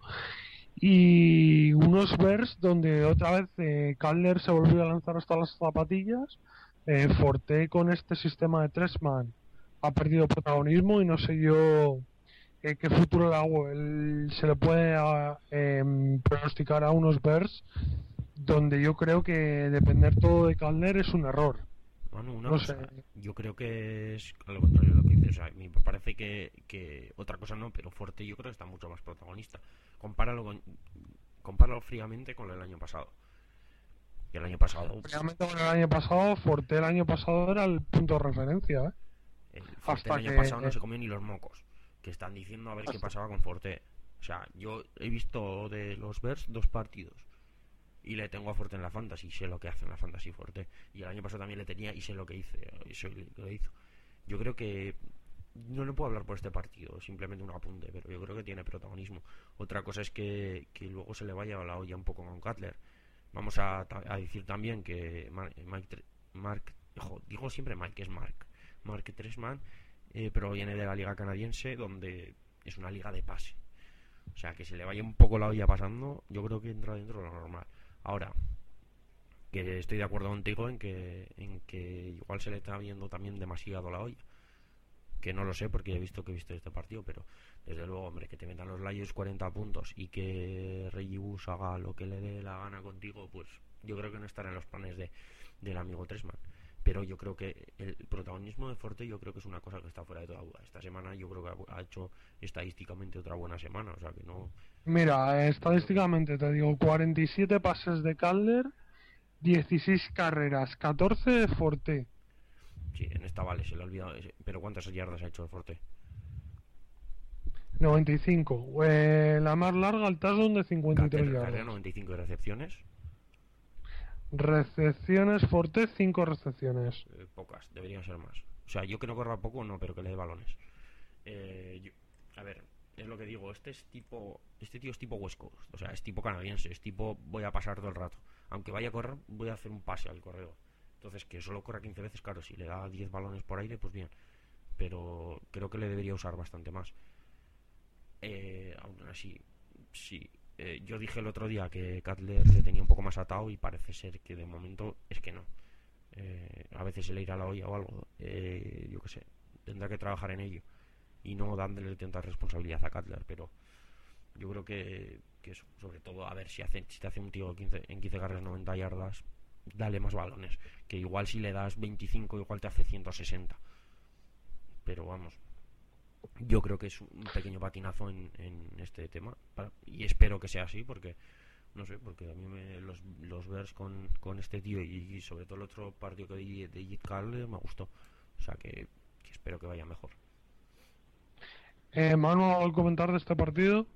y unos Bears donde otra vez eh, Cutler se volvió a lanzar hasta las zapatillas. eh, Forte con este sistema de tres man ha perdido protagonismo y no sé yo eh, qué futuro le hago. Él, se le puede a, em, pronosticar a unos Bears donde yo creo que depender todo de Cutler es un error. Bueno, una No cosa, sé. yo creo que es al contrario de lo que dices. O sea, me parece que, que otra cosa no, pero Forte yo creo que está mucho más protagonista. Compáralo con, compáralo fríamente con el año pasado. Y el año pasado, Realmente con el año pasado, Forte el año pasado era el punto de referencia, ¿eh? el Forte Hasta el año que pasado no se comió ni los mocos. Que están diciendo a ver qué hasta- pasaba con Forte. O sea, yo he visto de los Bears dos partidos. Y le tengo a Forte en la Fantasy, sé lo que hace en la Fantasy Forte. Y el año pasado también le tenía y sé lo que hice, eso lo hizo. Yo creo que no le puedo hablar por este partido, simplemente un apunte, pero yo creo que tiene protagonismo. Otra cosa es que, que luego se le vaya a la olla un poco con Cutler. Vamos a, a decir también que Mike, Mark, jo, digo siempre Mike, es Mark, Mark Tresman, eh, pero viene de la liga canadiense, donde es una liga de pase. O sea, que se le vaya un poco la olla pasando, yo creo que entra dentro de lo normal. Ahora, que estoy de acuerdo contigo en que en que igual se le está viendo también demasiado la olla. Que no lo sé porque he visto que he visto este partido, pero desde luego, hombre, que te metan los Lions cuarenta puntos y que Reggie Bush haga lo que le dé la gana contigo, pues yo creo que no estará en los planes de del amigo Tresman. Pero yo creo que el protagonismo de Forte yo creo que es una cosa que está fuera de toda duda. Esta semana yo creo que ha hecho estadísticamente otra buena semana, o sea que no... Mira, eh, estadísticamente te digo, cuarenta y siete pases de Cutler, dieciséis carreras, catorce de Forte. Sí, en esta vale, se le ha olvidado ese. Pero ¿cuántas yardas ha hecho el Forte? noventa y cinco. Eh, la más larga, el touchdown de cincuenta y tres Carrera yardas. noventa y cinco recepciones. Recepciones, Forte, cinco recepciones. Eh, pocas, deberían ser más. O sea, yo que no corra poco, no, pero que le dé balones. Eh, yo- a ver, es lo que digo, este es tipo, este tío es tipo West Coast, o sea, es tipo canadiense, es tipo voy a pasar todo el rato. Aunque vaya a correr, voy a hacer un pase al corredor. Entonces, que solo corra quince veces, claro, si le da diez balones por aire, pues bien. Pero creo que le debería usar bastante más. Eh, aún así, sí. Eh, yo dije el otro día que Cutler le tenía un poco más atado y parece ser que de momento es que no. Eh, a veces se le irá la olla o algo. Eh, yo qué sé, tendrá que trabajar en ello y no dándole tanta responsabilidad a Cutler, pero yo creo que, que eso, sobre todo, a ver si, hace, si te hace un tío quince, en quince carreras noventa yardas, dale más balones, que igual si le das veinticinco igual te hace ciento sesenta, pero vamos, yo creo que es un pequeño patinazo en, en este tema para, y espero que sea así porque no sé, porque a mí me, los, los Bears con, con este tío y, y sobre todo el otro partido que di de Jit Carle me gustó, o sea que, que espero que vaya mejor. eh, Manu, ¿al comentar de este partido?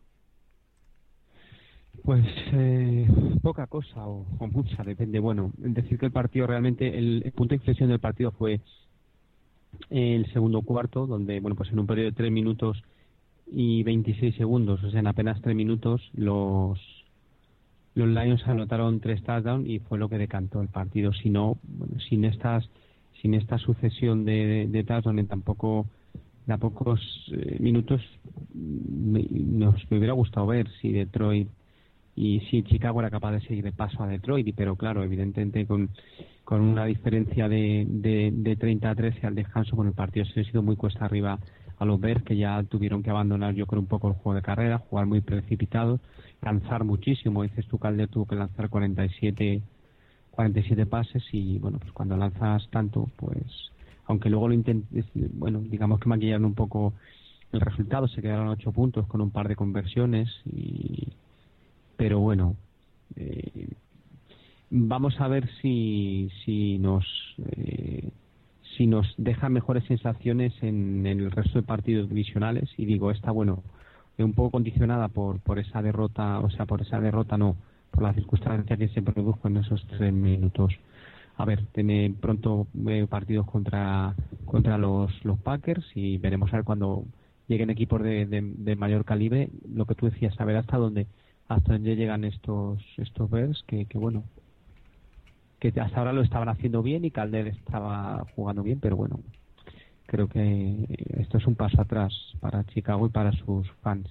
Pues eh, poca cosa o, o mucha, depende. Bueno, decir que el partido realmente, el, el punto de inflexión del partido fue el segundo cuarto, donde, bueno, pues en un periodo de tres minutos y veintiséis segundos, o sea, en apenas tres minutos, los los Lions anotaron tres touchdowns y fue lo que decantó el partido. Si no, bueno, sin estas sin esta sucesión de, de, de touchdowns en tampoco de a pocos eh, minutos, me, nos me hubiera gustado ver si Detroit y si Chicago era capaz de seguir de paso a Detroit, pero claro, evidentemente con, con una diferencia de, de, de treinta a trece al descanso, con el partido se ha sido muy cuesta arriba a los Bears, que ya tuvieron que abandonar yo creo un poco el juego de carrera, jugar muy precipitados, lanzar muchísimo. Dices tú, Calder tuvo que lanzar cuarenta y siete pases y bueno, pues cuando lanzas tanto, pues aunque luego lo intentes, bueno, digamos que maquillaron un poco el resultado, se quedaron ocho puntos con un par de conversiones y pero bueno, eh, vamos a ver si si nos eh, si nos deja mejores sensaciones en, en el resto de partidos divisionales. Y digo, esta, bueno, un poco condicionada por por esa derrota, o sea, por esa derrota no, por la circunstancia que se produjo en esos tres minutos. A ver, tiene pronto eh, partidos contra contra los los Packers y veremos a ver cuando lleguen equipos de, de, de mayor calibre, lo que tú decías, saber hasta dónde hasta dónde llegan estos estos Bears, que, que bueno, que hasta ahora lo estaban haciendo bien y Calder estaba jugando bien, pero bueno, creo que esto es un paso atrás para Chicago y para sus fans.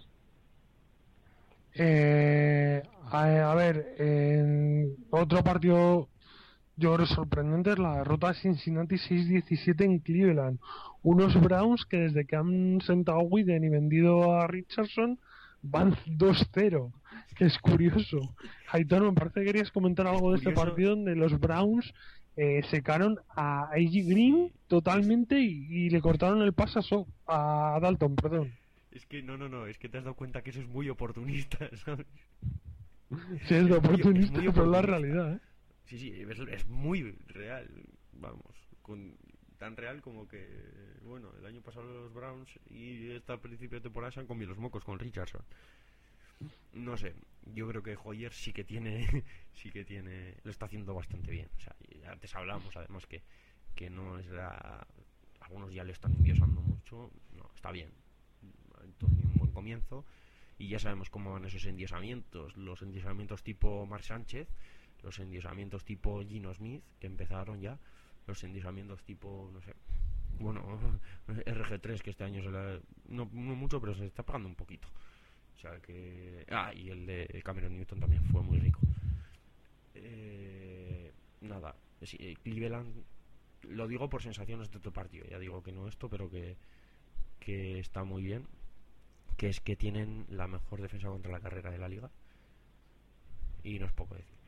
Eh, a, a ver, en otro partido yo creo sorprendente es la derrota de Cincinnati seis diecisiete en Cleveland. Unos Browns que desde que han sentado a Widen y vendido a Richardson van dos cero, que es curioso. Aitor, me parece que querías comentar algo de este partido donde los Browns eh, secaron a A J Green totalmente y, y le cortaron el pase a, so a Dalton, perdón. Es que no, no, no, es que te has dado cuenta que eso es muy oportunista, ¿sabes? Sí, es de oportunista, es muy pero es la oportunista. realidad, ¿eh? Sí, sí, es, es muy real, vamos, con, tan real como que, bueno, el año pasado los Browns y este principio de temporada se han comido los mocos con Richardson. No sé, yo creo que Hoyer sí que tiene, sí que tiene, lo está haciendo bastante bien. O sea, antes hablábamos además que, que no es la, algunos ya le están enviosando mucho, no, está bien, entonces un buen comienzo y ya sabemos cómo van esos endiosamientos, los endiosamientos tipo Mark Sánchez, los endiosamientos tipo Gino Smith que empezaron ya, los endiosamientos tipo, no sé, bueno, R G tres que este año se la, no, no mucho, pero se está pagando un poquito. O sea que... Ah, y el de Cameron Newton también fue muy rico. Eh, nada, sí, Cleveland, lo digo por sensaciones de otro partido, ya digo que no esto, pero que, que está muy bien, que es que tienen la mejor defensa contra la carrera de la liga, y no es poco decir.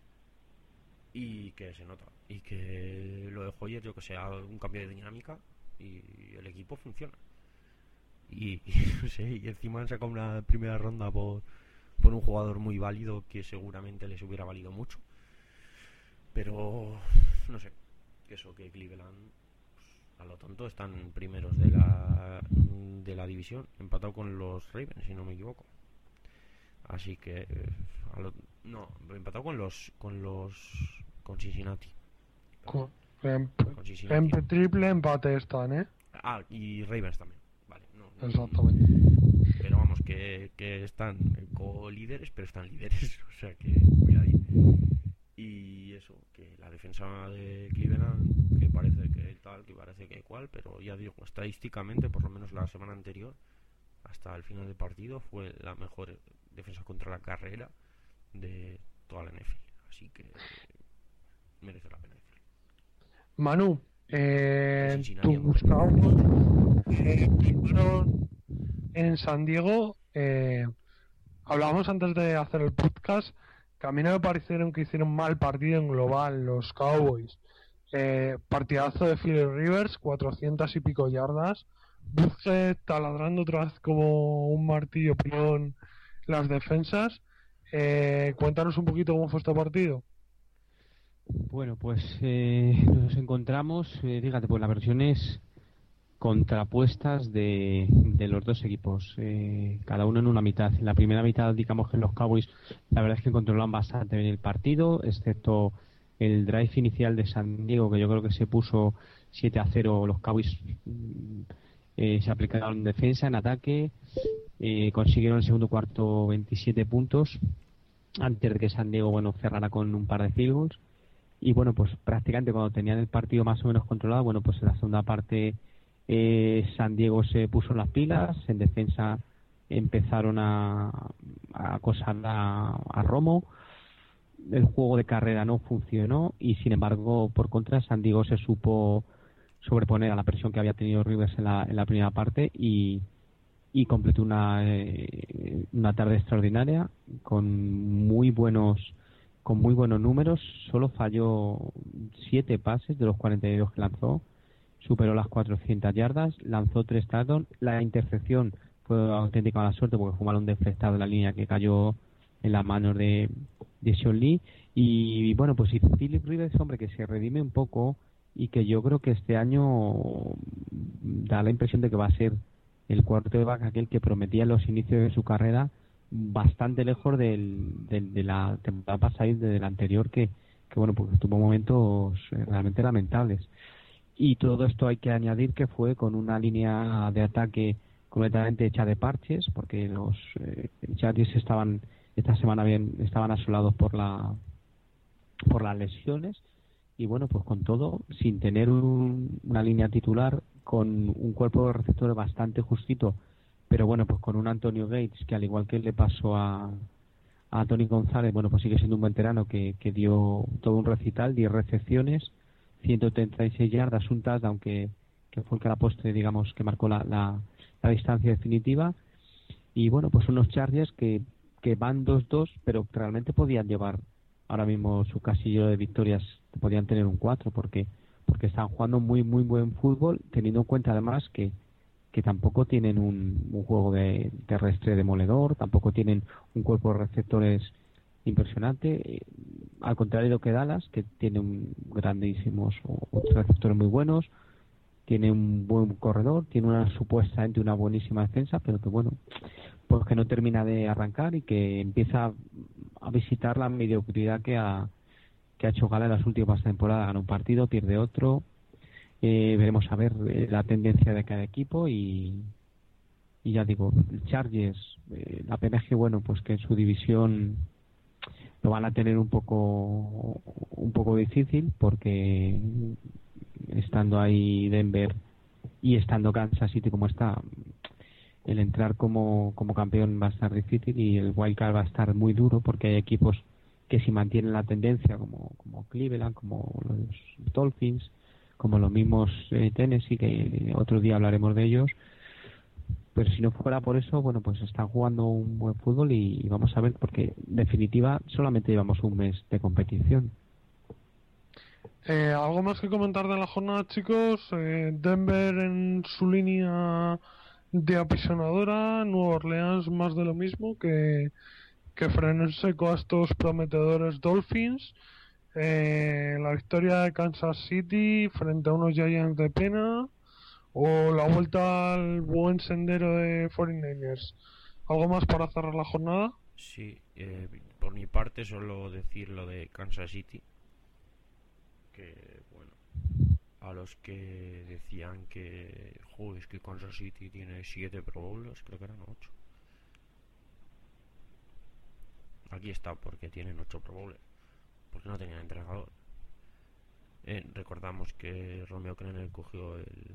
Y que se nota, y que lo de Hoyer, yo que sé, un cambio de dinámica, y el equipo funciona. Y, y, no sé, y encima han sacado una primera ronda por, por un jugador muy válido que seguramente les hubiera valido mucho, pero no sé, que eso, que Cleveland pues, a lo tonto están primeros de la de la división, empatado con los Ravens si no me equivoco, así que a lo, no, empatado con los con los con Cincinnati con, en, con Cincinnati. en triple empate están, ¿eh? Ah, y Ravens también. Exactamente. Pero vamos, que, que están co-líderes, pero están líderes, o sea que cuidadín. Y eso, que la defensa de Cleveland, que parece que tal, que parece que cual, pero ya digo, estadísticamente, por lo menos la semana anterior, hasta el final del partido, fue la mejor defensa contra la carrera de toda la N F L. Así que merece la pena decirlo. Manu, eh, tu buscado eh, primero en San Diego, eh, hablábamos antes de hacer el podcast que a mí no me parecieron que hicieron mal partido en global los Cowboys. Eh, partidazo de Philip Rivers, cuatrocientas y pico yardas. Busquets taladrando otra vez como un martillo pilón las defensas. Eh, cuéntanos un poquito cómo fue este partido. Bueno, pues eh, nos encontramos, eh, fíjate, pues las versiones contrapuestas de, de los dos equipos, eh, cada uno en una mitad. En la primera mitad, digamos que los Cowboys, la verdad es que controlaban bastante bien el partido, excepto el drive inicial de San Diego, que yo creo que se puso siete a cero. Los Cowboys mm, eh, se aplicaron en defensa, en ataque, eh, consiguieron el segundo cuarto veintisiete puntos, antes de que San Diego, bueno, cerrara con un par de field goals. Y bueno, pues prácticamente cuando tenían el partido más o menos controlado, bueno, pues en la segunda parte eh, San Diego se puso las pilas, en defensa empezaron a, a acosar a, a Romo, el juego de carrera no funcionó y sin embargo por contra San Diego se supo sobreponer a la presión que había tenido Rivers en la, en la primera parte y, y completó una, eh, una tarde extraordinaria con muy buenos con muy buenos números. Solo falló siete pases de los cuarenta y dos que lanzó, superó las cuatrocientas yardas, lanzó tres touchdowns. La intercepción fue auténtica mala suerte porque fue un balón deflectado en la línea que cayó en las manos de, de Sean Lee. Y, y bueno, pues si Philip Rivers, hombre, que se redime un poco y que yo creo que este año da la impresión de que va a ser el quarterback aquel que prometía en los inicios de su carrera, bastante lejos del, del, de la temporada pasada y de la anterior, que, que bueno, porque tuvo momentos realmente lamentables. Y todo esto hay que añadir que fue con una línea de ataque completamente hecha de parches, porque los eh, Chargers estaban esta semana bien estaban asolados por la por las lesiones y bueno, pues con todo, sin tener un, una línea titular, con un cuerpo de receptores bastante justito, pero bueno, pues con un Antonio Gates que al igual que le pasó a a Tony González, bueno, pues sigue siendo un veterano que, que dio todo un recital, diez recepciones, ciento treinta y seis yardas, un touchdown que, que fue el que a la postre, digamos, que marcó la, la, la distancia definitiva. Y bueno, pues unos Chargers que, que van dos dos, pero que realmente podían llevar ahora mismo su casillero de victorias, podían tener un cuatro, porque porque están jugando muy, muy buen fútbol, teniendo en cuenta además que que tampoco tienen un, un juego de terrestre demoledor, tampoco tienen un cuerpo de receptores impresionante, eh, al contrario que Dallas, que tiene un grandísimos o, receptores muy buenos, tiene un buen corredor, tiene una supuestamente una buenísima defensa, pero que bueno, pues que no termina de arrancar y que empieza a visitar la mediocridad que ha que ha hecho gala en las últimas temporadas. Gana un partido, pierde otro. Eh, veremos a ver eh, la tendencia de cada equipo y, y ya digo, el Chargers, eh, la pena es que bueno, pues que en su división lo van a tener un poco un poco difícil porque estando ahí Denver y estando Kansas City como está, el entrar como, como campeón va a estar difícil y el wildcard va a estar muy duro porque hay equipos que si mantienen la tendencia como, como Cleveland, como los Dolphins, como los mismos eh, Tennessee, que otro día hablaremos de ellos, pero si no fuera por eso, bueno, pues están jugando un buen fútbol y, y vamos a ver, porque en definitiva solamente llevamos un mes de competición. Eh, ¿Algo más que comentar de la jornada, chicos? Eh, Denver en su línea de apisonadora, Nueva Orleans más de lo mismo, que, que frenó en seco a estos prometedores Dolphins. Eh, la victoria de Kansas City frente a unos Giants de pena, o la vuelta al buen sendero de cuarenta y nueve ers. ¿Algo más para cerrar la jornada? Sí, eh, por mi parte solo decir lo de Kansas City, que bueno, a los que decían que joder, es que Kansas City tiene siete Pro Bowls, creo que eran ocho. Aquí está, porque tienen ocho Pro Bowls, porque no tenían entrenador. Eh, recordamos que Romeo Crennel cogió el,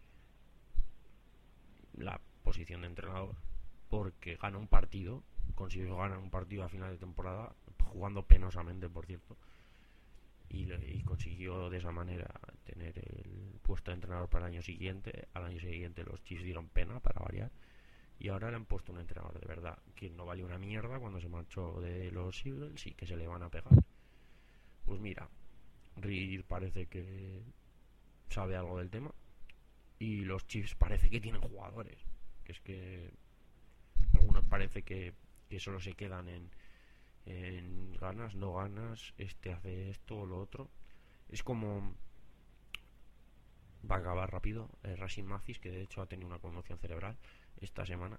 la posición de entrenador porque ganó un partido, consiguió ganar un partido a final de temporada, jugando penosamente, por cierto, y, y consiguió de esa manera tener el puesto de entrenador para el año siguiente. Al año siguiente los Chiefs dieron pena, para variar, y ahora le han puesto un entrenador de verdad, que no vale una mierda cuando se marchó de los Eagles y que se le van a pegar. Pues mira, Reed parece que sabe algo del tema y los Chiefs parece que tienen jugadores, que es que algunos parece que, que solo se quedan en, en ganas, no ganas, este hace esto o lo otro. Es como, va a acabar rápido, eh, Rashid Mathis, que de hecho ha tenido una conmoción cerebral esta semana,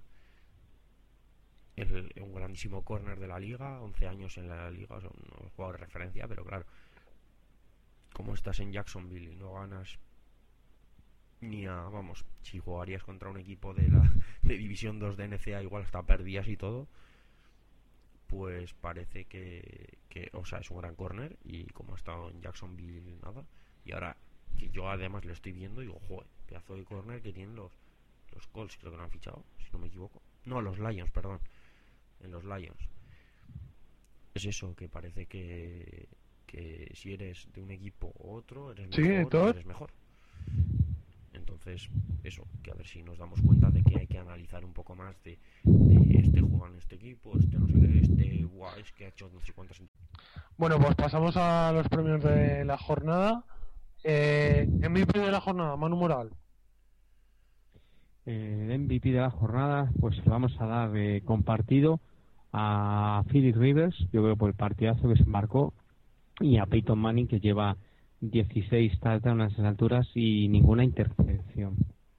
el, un grandísimo corner de la liga, once años en la liga, o sea, un jugador de referencia, pero claro, como estás en Jacksonville y no ganas ni a, vamos, si jugarías contra un equipo de la de División dos de N C A, igual hasta perdías y todo, pues parece que, que, o sea, es un gran corner, y como ha estado en Jacksonville nada, y ahora que yo además lo estoy viendo, digo, joder, pedazo de corner que tienen los los Colts, creo que lo han fichado, si no me equivoco. No, los Lions, perdón. En los Lions. Es eso, que parece que, que si eres de un equipo u otro, eres sí, mejor, todo. eres mejor. Entonces, eso, que a ver si nos damos cuenta de que hay que analizar un poco más de, de este juega en este equipo, este no sé qué, este, guau, es que ha hecho no sé cuántas. Bueno, pues pasamos a los premios de la jornada. Eh, M V P de la jornada, Manu Moral. El M V P de la jornada, pues le vamos a dar eh, compartido a Philip Rivers, yo creo por el partidazo que se marcó, y a Peyton Manning, que lleva dieciséis touchdowns a esas alturas y ninguna intercepción.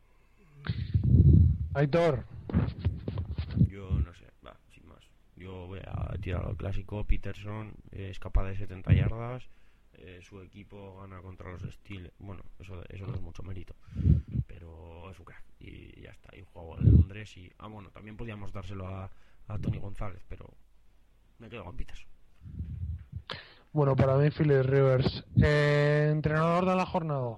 Aitor. Yo no sé, va, sin más. Yo voy a tirar al clásico. Peterson eh, es capaz de setenta yardas. Eh, su equipo gana contra los Steelers. Bueno, eso, eso no es mucho mérito, pero es un crack y ya está. Y juego en Londres y... Ah, bueno, también podíamos dárselo a, a Tony González, pero me quedo con Peterson. Bueno, para mí Philip Rivers. Eh, entrenador de la jornada.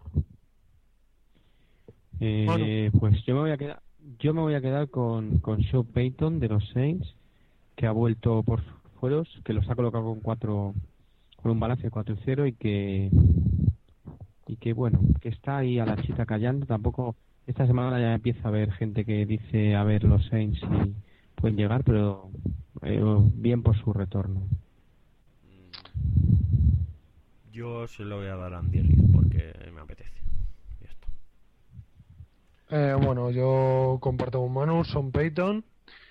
Eh, pues yo me voy a quedar yo me voy a quedar con, con Sean Payton de los Saints, que ha vuelto por fueros, que los ha colocado con cuatro, con un balance de cuatro cero, y que y que bueno, que está ahí a la chita callando. Tampoco esta semana ya empieza a haber gente que dice a ver los Saints si pueden llegar, pero eh, bien por su retorno. Yo se lo voy a dar a Andy Reid porque me apetece. Ya está. Eh, bueno, yo comparto con Manu, Sean Payton.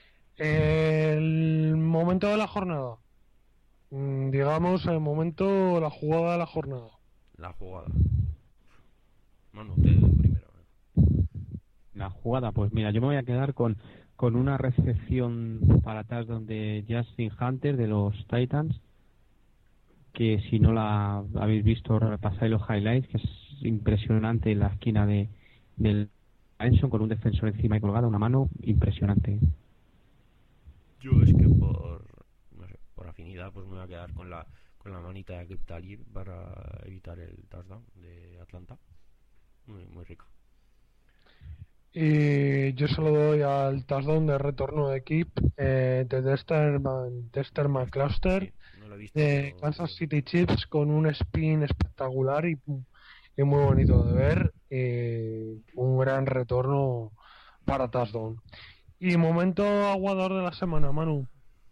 El momento de la jornada. Mm, digamos, el momento, la jugada de la jornada. La jugada. Manu, te primero. Eh. La jugada, pues mira, yo me voy a quedar con, con una recepción para atrás donde Justin Hunter de los Titans, que si no la habéis visto, repasáis los highlights, que es impresionante en la esquina de del Enson con un defensor encima y colgada, una mano impresionante. Yo es que por no sé, por afinidad, pues me voy a quedar con la con la manita de Akib Talib para evitar el touchdown de Atlanta. Muy, muy rico. Y yo se lo doy al touchdown de retorno de equipo eh, de Dexter, Dexter McCluster Sí, no lo he visto, de pero... Kansas City Chiefs, con un spin espectacular y, y muy bonito de ver. Eh, un gran retorno para touchdown. Y momento aguador de la semana, Manu.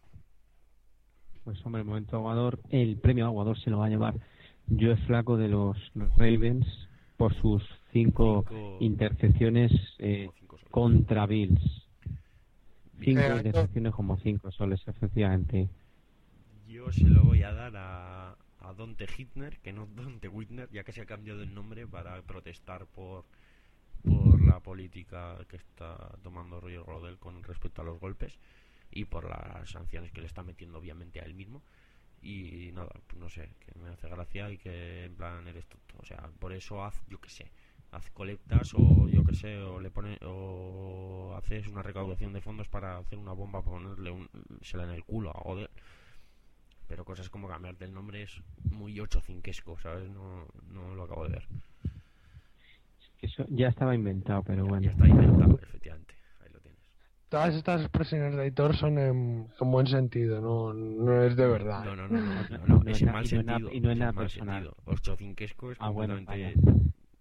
Pues hombre, el momento aguador, el premio aguador se lo va a llevar Joe Flacco de los, los Ravens por sus cinco, cinco intercepciones eh, cinco contra Bills. Cinco eh, intercepciones como cinco soles, efectivamente. Yo se lo voy a dar a, a Dante Hitner, que no Dante Whitner, ya que se ha cambiado el nombre para protestar por por la política que está tomando Roger Goodell con respecto a los golpes y por las sanciones que le está metiendo obviamente a él mismo. Y nada, pues no sé, que me hace gracia y que en plan eres tonto. O sea, por eso haz, yo que sé, haz colectas o yo que sé, o le pone o haces una recaudación de fondos para hacer una bomba, ponerle un, se en el culo a Goodell. Pero cosas como cambiarte el nombre es muy ochocinquesco, ¿sabes? No, no lo acabo de ver. Eso ya estaba inventado, pero ya, bueno. Ya está inventado, efectivamente. Ahí lo tienes. Todas estas expresiones de Aitor son en, en buen sentido, no, no es de verdad. No, no, no, no, no, no, no es en mal sentido. Y no es nada personal. Ochocinquesco es ah, completamente... Bueno,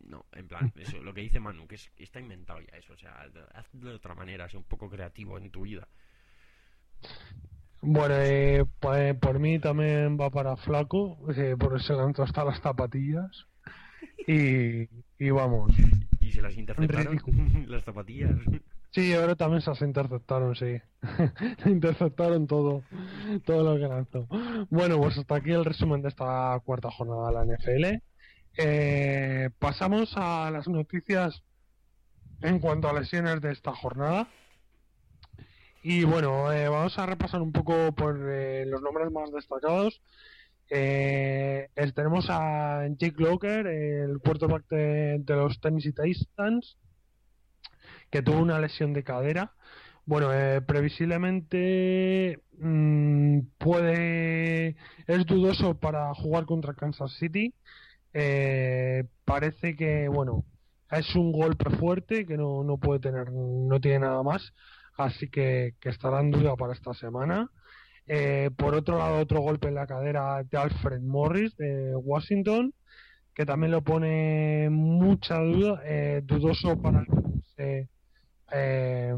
No, en plan, eso, lo que dice Manu, que es, está inventado ya eso, o sea, hazlo de otra manera, sé un poco creativo en tu vida. Bueno, eh, pues, por mí también va para Flaco, eh, por eso lanzó hasta las zapatillas. Y, y vamos, ¿Y se las interceptaron? ridículo. Las zapatillas. Sí, ahora también se las interceptaron, sí. Interceptaron todo, todo lo que lanzó. Bueno, pues hasta aquí el resumen de esta cuarta jornada de la N F L. Eh, pasamos a las noticias en cuanto a lesiones de esta jornada. Y bueno, eh, vamos a repasar un poco por eh, los nombres más destacados. Eh, el- tenemos a Jake Locker, el quarterback de, de los Tennessee Titans, que tuvo una lesión de cadera. Bueno, eh, previsiblemente mm, puede es dudoso para jugar contra Kansas City. Eh, parece que, bueno, es un golpe fuerte que no, no puede tener, no tiene nada más, así que, que estará en duda para esta semana. Eh, por otro lado, otro golpe en la cadera de Alfred Morris de Washington, que también lo pone mucha duda, eh, dudoso para eh, eh,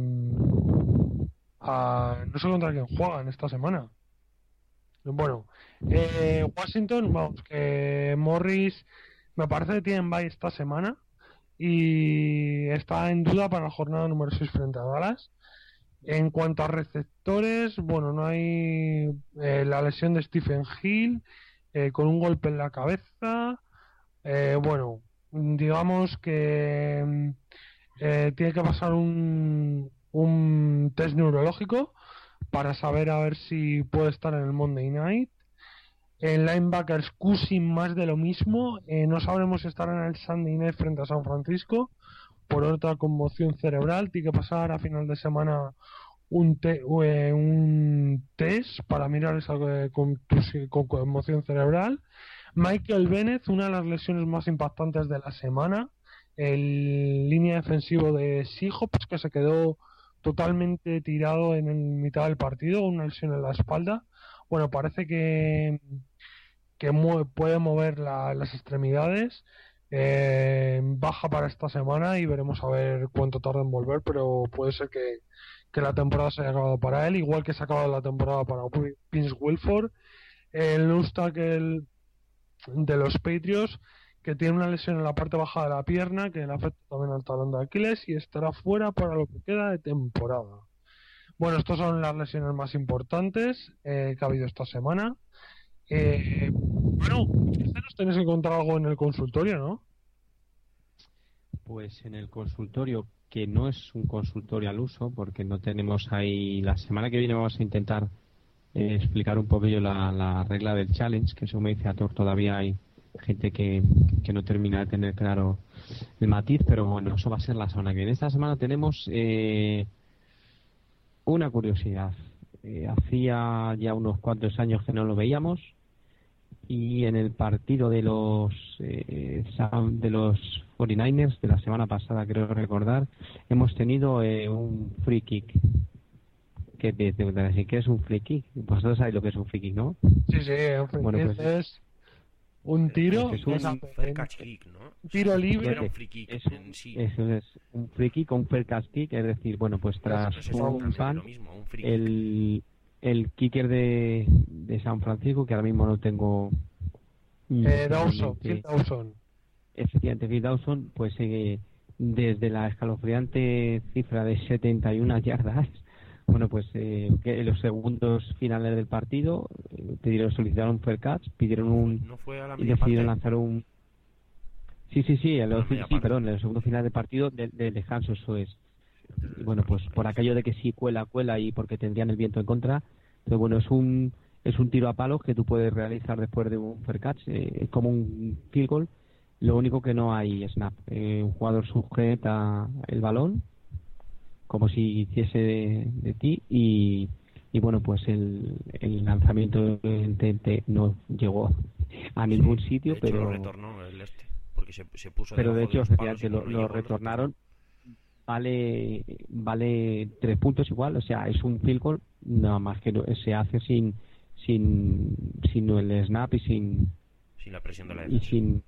a- no sé contra quién juegan esta semana. Bueno, eh, Washington, vamos, que Morris me parece que tienen bye esta semana y está en duda para la jornada número seis frente a Dallas. En cuanto a receptores, bueno, no hay eh, la lesión de Stephen Hill eh, con un golpe en la cabeza. Eh, bueno, digamos que mm, eh, tiene que pasar un, un test neurológico para saber a ver si puede estar en el Monday Night. En linebackers, Cousin más de lo mismo. Eh, no sabremos si estará en el Sunday Night frente a San Francisco por otra conmoción cerebral. Tiene que pasar a final de semana un, te- eh, un test para mirar esa eh, contusi- con conmoción cerebral. Michael Bennett, una de las lesiones más impactantes de la semana, el línea defensivo de Seahawks, que se quedó totalmente tirado en el mitad del partido, una lesión en la espalda. Bueno, parece que, que mue- puede mover la- las extremidades. Eh, baja para esta semana y veremos a ver cuánto tarda en volver, pero puede ser que, que la temporada se haya acabado para él, igual que se ha acabado la temporada para Wi- Vince Wilfork. El nose tackle de los Patriots, que tiene una lesión en la parte baja de la pierna que le afecta también al talón de Aquiles y estará fuera para lo que queda de temporada. Bueno, estas son las lesiones más importantes eh, que ha habido esta semana. Eh, bueno, nos tenéis que contar algo en el consultorio, ¿no? Pues en el consultorio, que no es un consultorio al uso, porque no tenemos ahí. La semana que viene vamos a intentar eh, explicar un poquillo la, la regla del challenge, que según me dice Ator todavía hay gente que, que no termina de tener claro el matiz, pero bueno, eso va a ser la semana que viene. Esta semana tenemos eh, una curiosidad. Eh, hacía ya unos cuantos años que no lo veíamos, y en el partido de los eh, Sam- de los cuarenta y nueve ers de la semana pasada, creo recordar, hemos tenido eh, un free kick. Que te preguntan así, ¿qué es un free kick? Vosotros sabéis lo que es un free kick, ¿no? Sí, sí, en fin, Bueno, pues es un tiro, pues es Es un- un fair catch kick, ¿no? O tiro sea, libre. era un free kick es, en sí. eso es un free kick o un fair catch kick, es decir, bueno, pues tras Es un exactamente punt, lo mismo, un free kick. el, el kicker de, de San Francisco, que ahora mismo no tengo eh, Dawson, especialmente- Phil Dawson. efectivamente, Phil Dawson, pues eh, desde la escalofriante cifra de setenta y una yardas, bueno, pues eh, que en los segundos finales del partido eh, pidieron, solicitaron un fair catch, pidieron un ¿No fue a la y media decidieron parte? lanzar un sí, sí, sí, en los, La media sí, parte. perdón, en el segundo final del partido del de descanso, eso es. Y bueno, pues por aquello de que sí cuela, cuela y porque tendrían el viento en contra, pero bueno, es un es un tiro a palos que tú puedes realizar después de un fair catch, eh, es como un field goal. Lo único que no hay snap. Eh, un jugador sujeta el balón como si hiciese de, de ti y, y bueno, pues el, el lanzamiento evidentemente no llegó a ningún sitio, De hecho, pero lo retornó el este, porque se, se puso pero de debajo hecho los palos efectivamente y lo, como lo llegó, retornaron. Vale vale tres puntos igual, o sea, es un field goal, nada más que no- se hace sin sin sin el snap y sin sin la presión de la y defensa. sin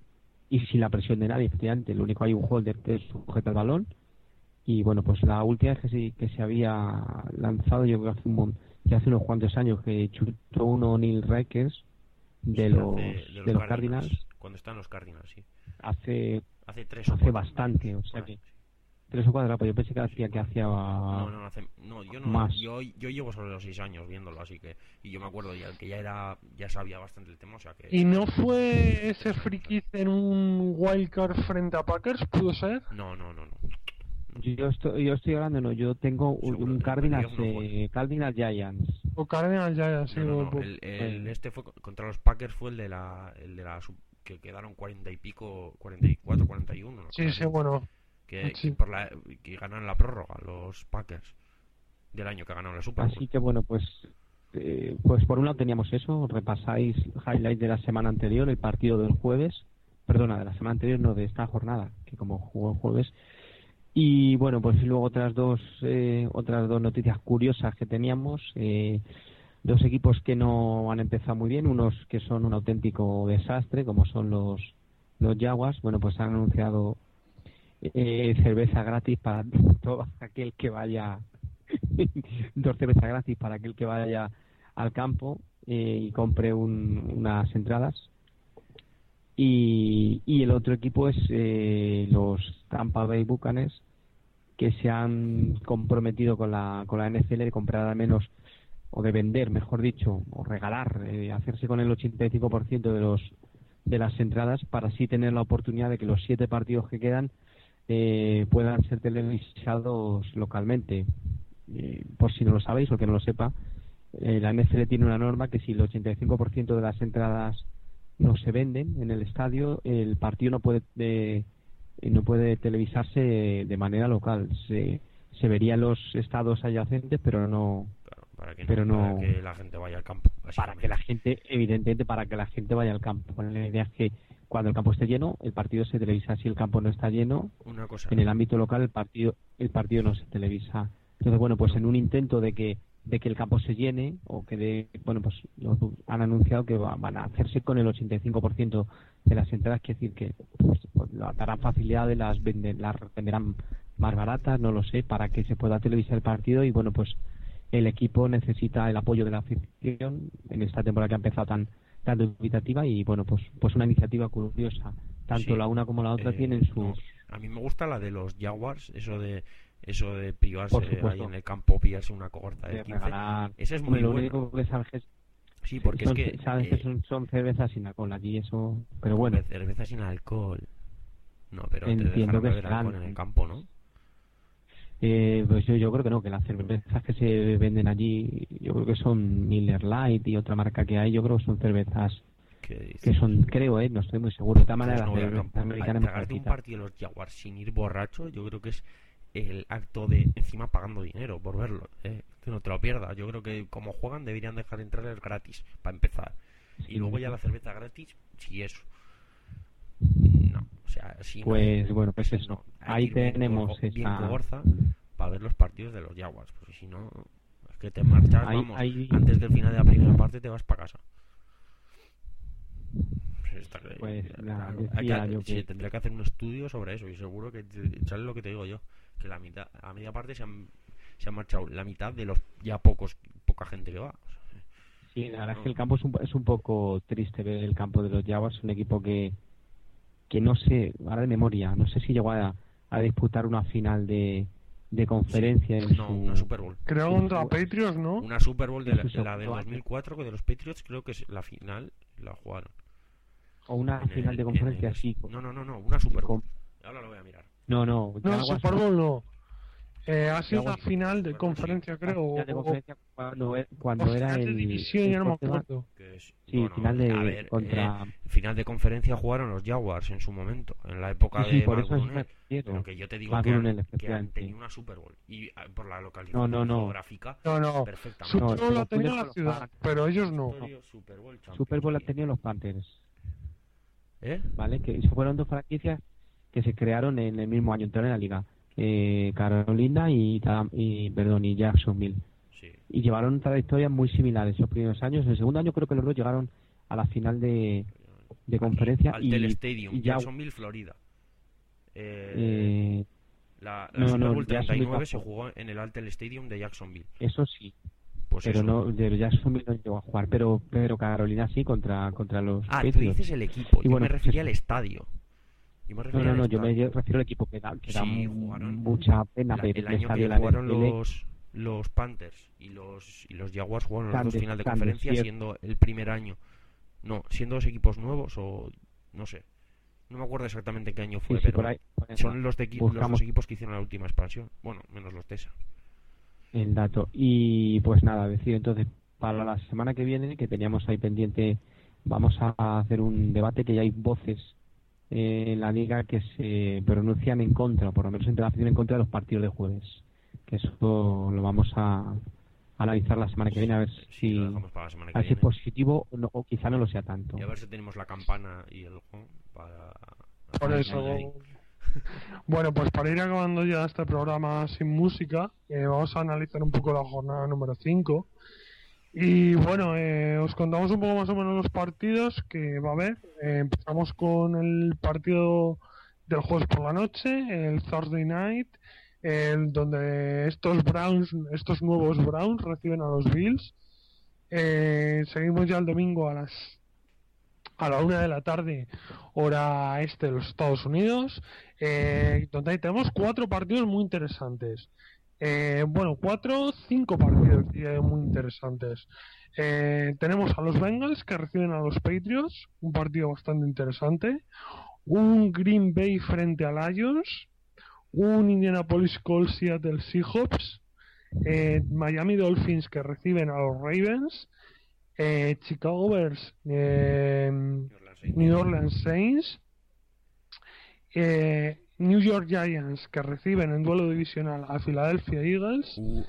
y sin la presión de nadie, efectivamente. Lo único, hay un holder que sujeta el balón. Y bueno, pues la última vez que se, que se había lanzado, yo creo que hace, un, que hace unos cuantos años, que chutó uno Neil Rikers de, Sí, los, hace- de los de los Cardinals, Cardinals, cuando están los Cardinals, sí. hace, Hace tres o hace cuatro. bastante, o sea Por ahí, que sí. tres o cuatro, pues yo pensé que hacía, Sí, que por ahí. hacía No, no, hace, no, yo no, más. yo, yo llevo sobre los seis años viéndolo, así que, y yo me acuerdo ya que ya era, ya sabía bastante el tema, o sea que. ¿Y no fue ese free kick en un wildcard frente a Packers? ¿Pudo ser? No, no, no, no. Yo estoy, yo estoy hablando, no, yo tengo un, Seguro, un el Cardinals, playoff no fue. eh, Cardinals Giants. O Cardinals ya, ya, sí. No, no, o- no, o- el, el- eh. este fue co- contra los Packers, fue el de la, el de la sub- que quedaron cuarenta y pico, cuarenta y cuatro, cuarenta y uno, ¿no? Sí, sí, bueno. que, sí. que por la, que ganan la prórroga los Packers del año que ganaron la Super Bowl. Así que bueno, pues eh, pues por un lado teníamos eso, repasáis highlight de la semana anterior, el partido del jueves, perdona, de la semana anterior, no de esta jornada, que como jugó el jueves. Y bueno, pues luego otras dos eh, otras dos noticias curiosas que teníamos, eh, dos equipos que no han empezado muy bien, unos que son un auténtico desastre, como son los los Jaguars. Bueno, pues han anunciado eh, cerveza gratis para todo aquel que vaya dos cervezas gratis para aquel que vaya al campo eh, y compre un, unas entradas. Y, y el otro equipo es eh, los Tampa Bay Buccaneers, que se han comprometido con la con la N F L de comprar al menos, o de vender, mejor dicho, o regalar, eh, hacerse con el ochenta y cinco por ciento de los de las entradas, para así tener la oportunidad de que los siete partidos que quedan eh, puedan ser televisados localmente. Eh, por si no lo sabéis o que no lo sepa, eh, la N F L tiene una norma que si el ochenta y cinco por ciento de las entradas no se venden en el estadio, el partido no puede eh, no puede televisarse de manera local. Se, se vería en los estados adyacentes, pero no Claro, para que, pero no, no- para que la gente vaya al campo. para básicamente. que la gente, evidentemente, para que la gente vaya al campo. Bueno, la idea es que cuando el campo esté lleno, el partido se televisa. Si el campo no está lleno, Una cosa. en el ámbito local, el partido el partido no se televisa. Entonces, bueno, pues en un intento de que de que el campo se llene, o que de, bueno, pues lo- han anunciado que va- van a hacerse con el ochenta y cinco por ciento de las entradas, que decir que pues, pues, la darán facilidades, las venden, las venderán más baratas, no lo sé, para que se pueda televisar el partido. Y bueno, pues el equipo necesita el apoyo de la afición en esta temporada que ha empezado tan tan dubitativa. Y bueno, pues pues una iniciativa curiosa, tanto Sí, la una como la otra eh, tienen sus no, a mí me gusta la de los Jaguars, eso de eso de privarse Por ahí supuesto. en el campo, pillarse una cohorta de de quince. regalar. Ese es Hombre, muy lo bueno. único que sabes es Sí, porque son, es que sabes que eh, son, son cervezas sin alcohol allí, eso, pero bueno, hombre, cerveza sin alcohol. No, pero te entiendo dejarán que beber serán. alcohol en el campo, ¿no? eh, pues yo, yo creo que no, que las cervezas que se venden allí, yo creo que son Miller Lite y otra marca que hay, yo creo que son cervezas ¿Qué dices? que son, creo, eh, no estoy muy seguro. De todas Entonces maneras, no voy la al cerveza campo. americana Al me pagarte un parece. partido de los Jaguars sin ir borracho, yo creo que es el acto de encima pagando dinero por verlo, ¿eh? Que no te lo pierdas. Yo creo que como juegan deberían dejar entrar gratis para empezar, y Sí. luego ya la cerveza gratis, si eso. No, o sea, si Pues no, bueno, pues si eso. no, hay que Ahí ir bien tenemos corgo- bien esa. cogorza para ver los partidos de los Jaguars, porque si no, es que te marchas, Ahí- vamos, ahí- antes del final de la primera parte te vas para casa. Pues está claro. Pues, nada, Claro, hay decía que- yo sí, que- tendría que hacer un estudio sobre eso, y seguro que te- ¿sabes lo que te digo yo? Que la mitad, a media parte se han, se han marchado la mitad de los ya pocos poca gente que va. Sí, la verdad es que el campo es un, es un poco triste ver el campo de los Jaguars, un equipo que, que no sé, ahora de memoria, no sé si llegó a, a disputar una final de, de conferencia en No, su... una Super Bowl. Creo Sí, contra sí. Patriots, ¿no? Una Super Bowl de la, En su de la del segundo dos mil cuatro, que de los Patriots creo que es la final la jugaron. O una En final el- de en conferencia, el- sí. No, no, no, no, una Super Bowl. con- Ahora lo voy a mirar. No, no, No, Jaguars- Super Bowl no. Eh, ha sido la Jaguars- final de Super Bowl, conferencia, la creo. final de o- conferencia cuando, e- o cuando era final de el... división, el ya no me Portugal. acuerdo. Que es- Sí, bueno, final de... a ver, contra... eh, final de conferencia jugaron los Jaguars en su momento, en la época sí, sí, de por Mark eso me Brunell. refiero. Pero que yo te digo Mark que han, Brunell, que han efectivamente. tenido una Super Bowl. Y ah, por la localización No, no, no. geográfica, No, no. perfectamente. No, Super Bowl la pero tenía fue la con ciudad, los pero ellos no. Historia, Super Bowl Champions Super Bowl ha League. tenido los Panthers, ¿Eh? ¿vale? Que eso fueron dos franquicias que se crearon en el mismo año, entraron en la liga. Eh, Carolina y, Tam- y, perdón, y Jacksonville. Sí. Y llevaron trayectorias muy similares los primeros años. El segundo año creo que los dos llegaron a la final de, de conferencia. Al y, Tel Stadium, y ya, Jacksonville, Florida. Eh, eh, la la no, Super no, Bowl treinta y nueve Jacksonville se no, jugó en el Altel Stadium de Jacksonville. eso sí, Pues pero eso. no, de Jacksonville no llegó a jugar, pero pero Carolina sí contra contra los Ah, tú Patriots. dices el equipo. Y Yo bueno, me pues refería eso. al estadio. Yo me No, refería no, al no, yo me estadio. refiero al equipo que da, que da Sí, jugaron mucha pena la- ver el el año estadio que de la jugaron N F L. los los Panthers y los y los Jaguars jugaron los Tan dos des- final de tan conferencia, desierto. siendo el primer año. No, siendo dos equipos nuevos o no sé. No me acuerdo exactamente qué año Sí, fue, sí, pero por ahí, por eso. son los de equi- los dos Buscamos equipos que hicieron la última expansión. Bueno, menos los Texans. el dato. Y pues nada, decir entonces, para la semana que viene, que teníamos ahí pendiente, vamos a hacer un debate que ya hay voces eh, en la liga que se pronuncian en contra, por lo menos entre la afición en contra de los partidos de jueves. Que eso lo vamos a analizar la semana que viene, a ver Sí, lo si, dejamos para la semana a que ver si es viene. positivo o, no- o quizá no lo sea tanto. Y a ver si tenemos la campana y el gong para Por hacer eso. el ahí. Bueno, pues para ir acabando ya este programa sin música, eh, vamos a analizar un poco la jornada número cinco. Y bueno, eh, os contamos un poco más o menos los partidos que va a haber. Eh, empezamos con el partido del jueves por la noche, el Thursday Night, el, donde estos Browns, estos nuevos Browns reciben a los Bills. Eh, seguimos ya el domingo a las a la una de la tarde, hora este de los Estados Unidos, eh, donde ahí tenemos cuatro partidos muy interesantes. Eh, bueno, cuatro, cinco partidos eh, muy interesantes. Eh, tenemos a los Bengals que reciben a los Patriots, un partido bastante interesante. Un Green Bay frente a Lions. Un Indianapolis Colts Seattle Seahawks. Eh, Miami Dolphins que reciben a los Ravens. Eh, Chicago Bears, eh, New Orleans Saints, eh, New York Giants que reciben en duelo divisional a Philadelphia Eagles. Uh,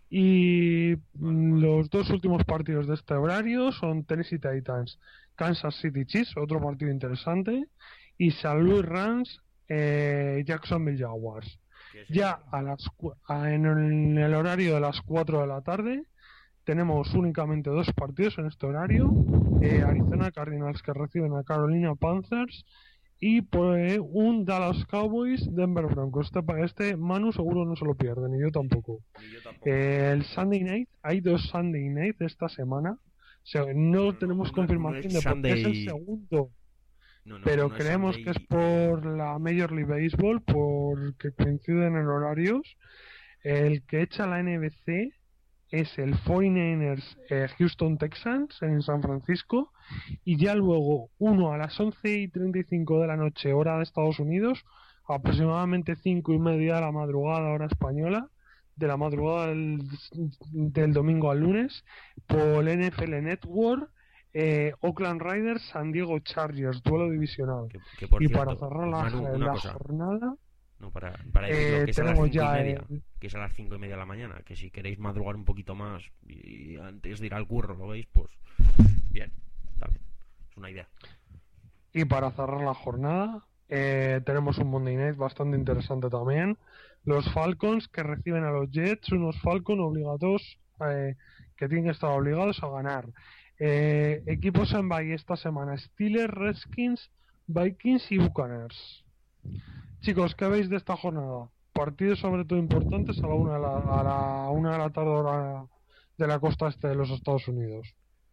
Y mm, los dos últimos partidos de este horario son Tennessee Titans, Kansas City Chiefs, otro partido interesante, y San Luis Rams, eh, Jacksonville Jaguars. ¿qué es Ya eso? a las, cu- a- en el, en el horario de las cuatro de la tarde tenemos únicamente dos partidos en este horario. eh, Arizona Cardinals que reciben a Carolina Panthers y pues, un Dallas Cowboys Denver Broncos. Este, pa- este Manu seguro no se lo pierde, ni yo tampoco. Ni yo tampoco. Eh, el Sunday Night, hay dos Sunday Night esta semana. O sea, no, No, no, tenemos uno- confirmación uno es de por qué es el Sunday- segundo, No, no, pero uno es creemos Sunday- que es por la Major League Baseball, porque coinciden en horarios. El que echa la N B C es el cuarenta y nueve ers eh, Houston Texans en San Francisco, y ya luego uno a las once y treinta y cinco de la noche hora de Estados Unidos, aproximadamente cinco y media de la madrugada hora española, de la madrugada del, del domingo al lunes, por N F L Network, eh, Oakland Raiders San Diego Chargers, duelo divisional. Que, que por Y cierto, para cerrar la, Manu, una la cosa. jornada, No, para, para decirlo, eh, que es a las tenemos cinco y ya media. el- Que es a las cinco y media de la mañana. Que si queréis madrugar un poquito más y, y antes de ir al curro, ¿lo veis? Pues bien, está bien. Es una idea. Y para cerrar la jornada, eh, tenemos un Monday Night bastante interesante también. Los Falcons que reciben a los Jets, unos Falcons obligados, eh, que tienen que estar obligados a ganar. Eh, equipos en bye esta semana: Steelers, Redskins, Vikings y Buccaneers. Chicos, ¿qué veis de esta jornada? Partidos sobre todo importantes a la una de la, a la una de la tarde hora de la costa este de los Estados Unidos.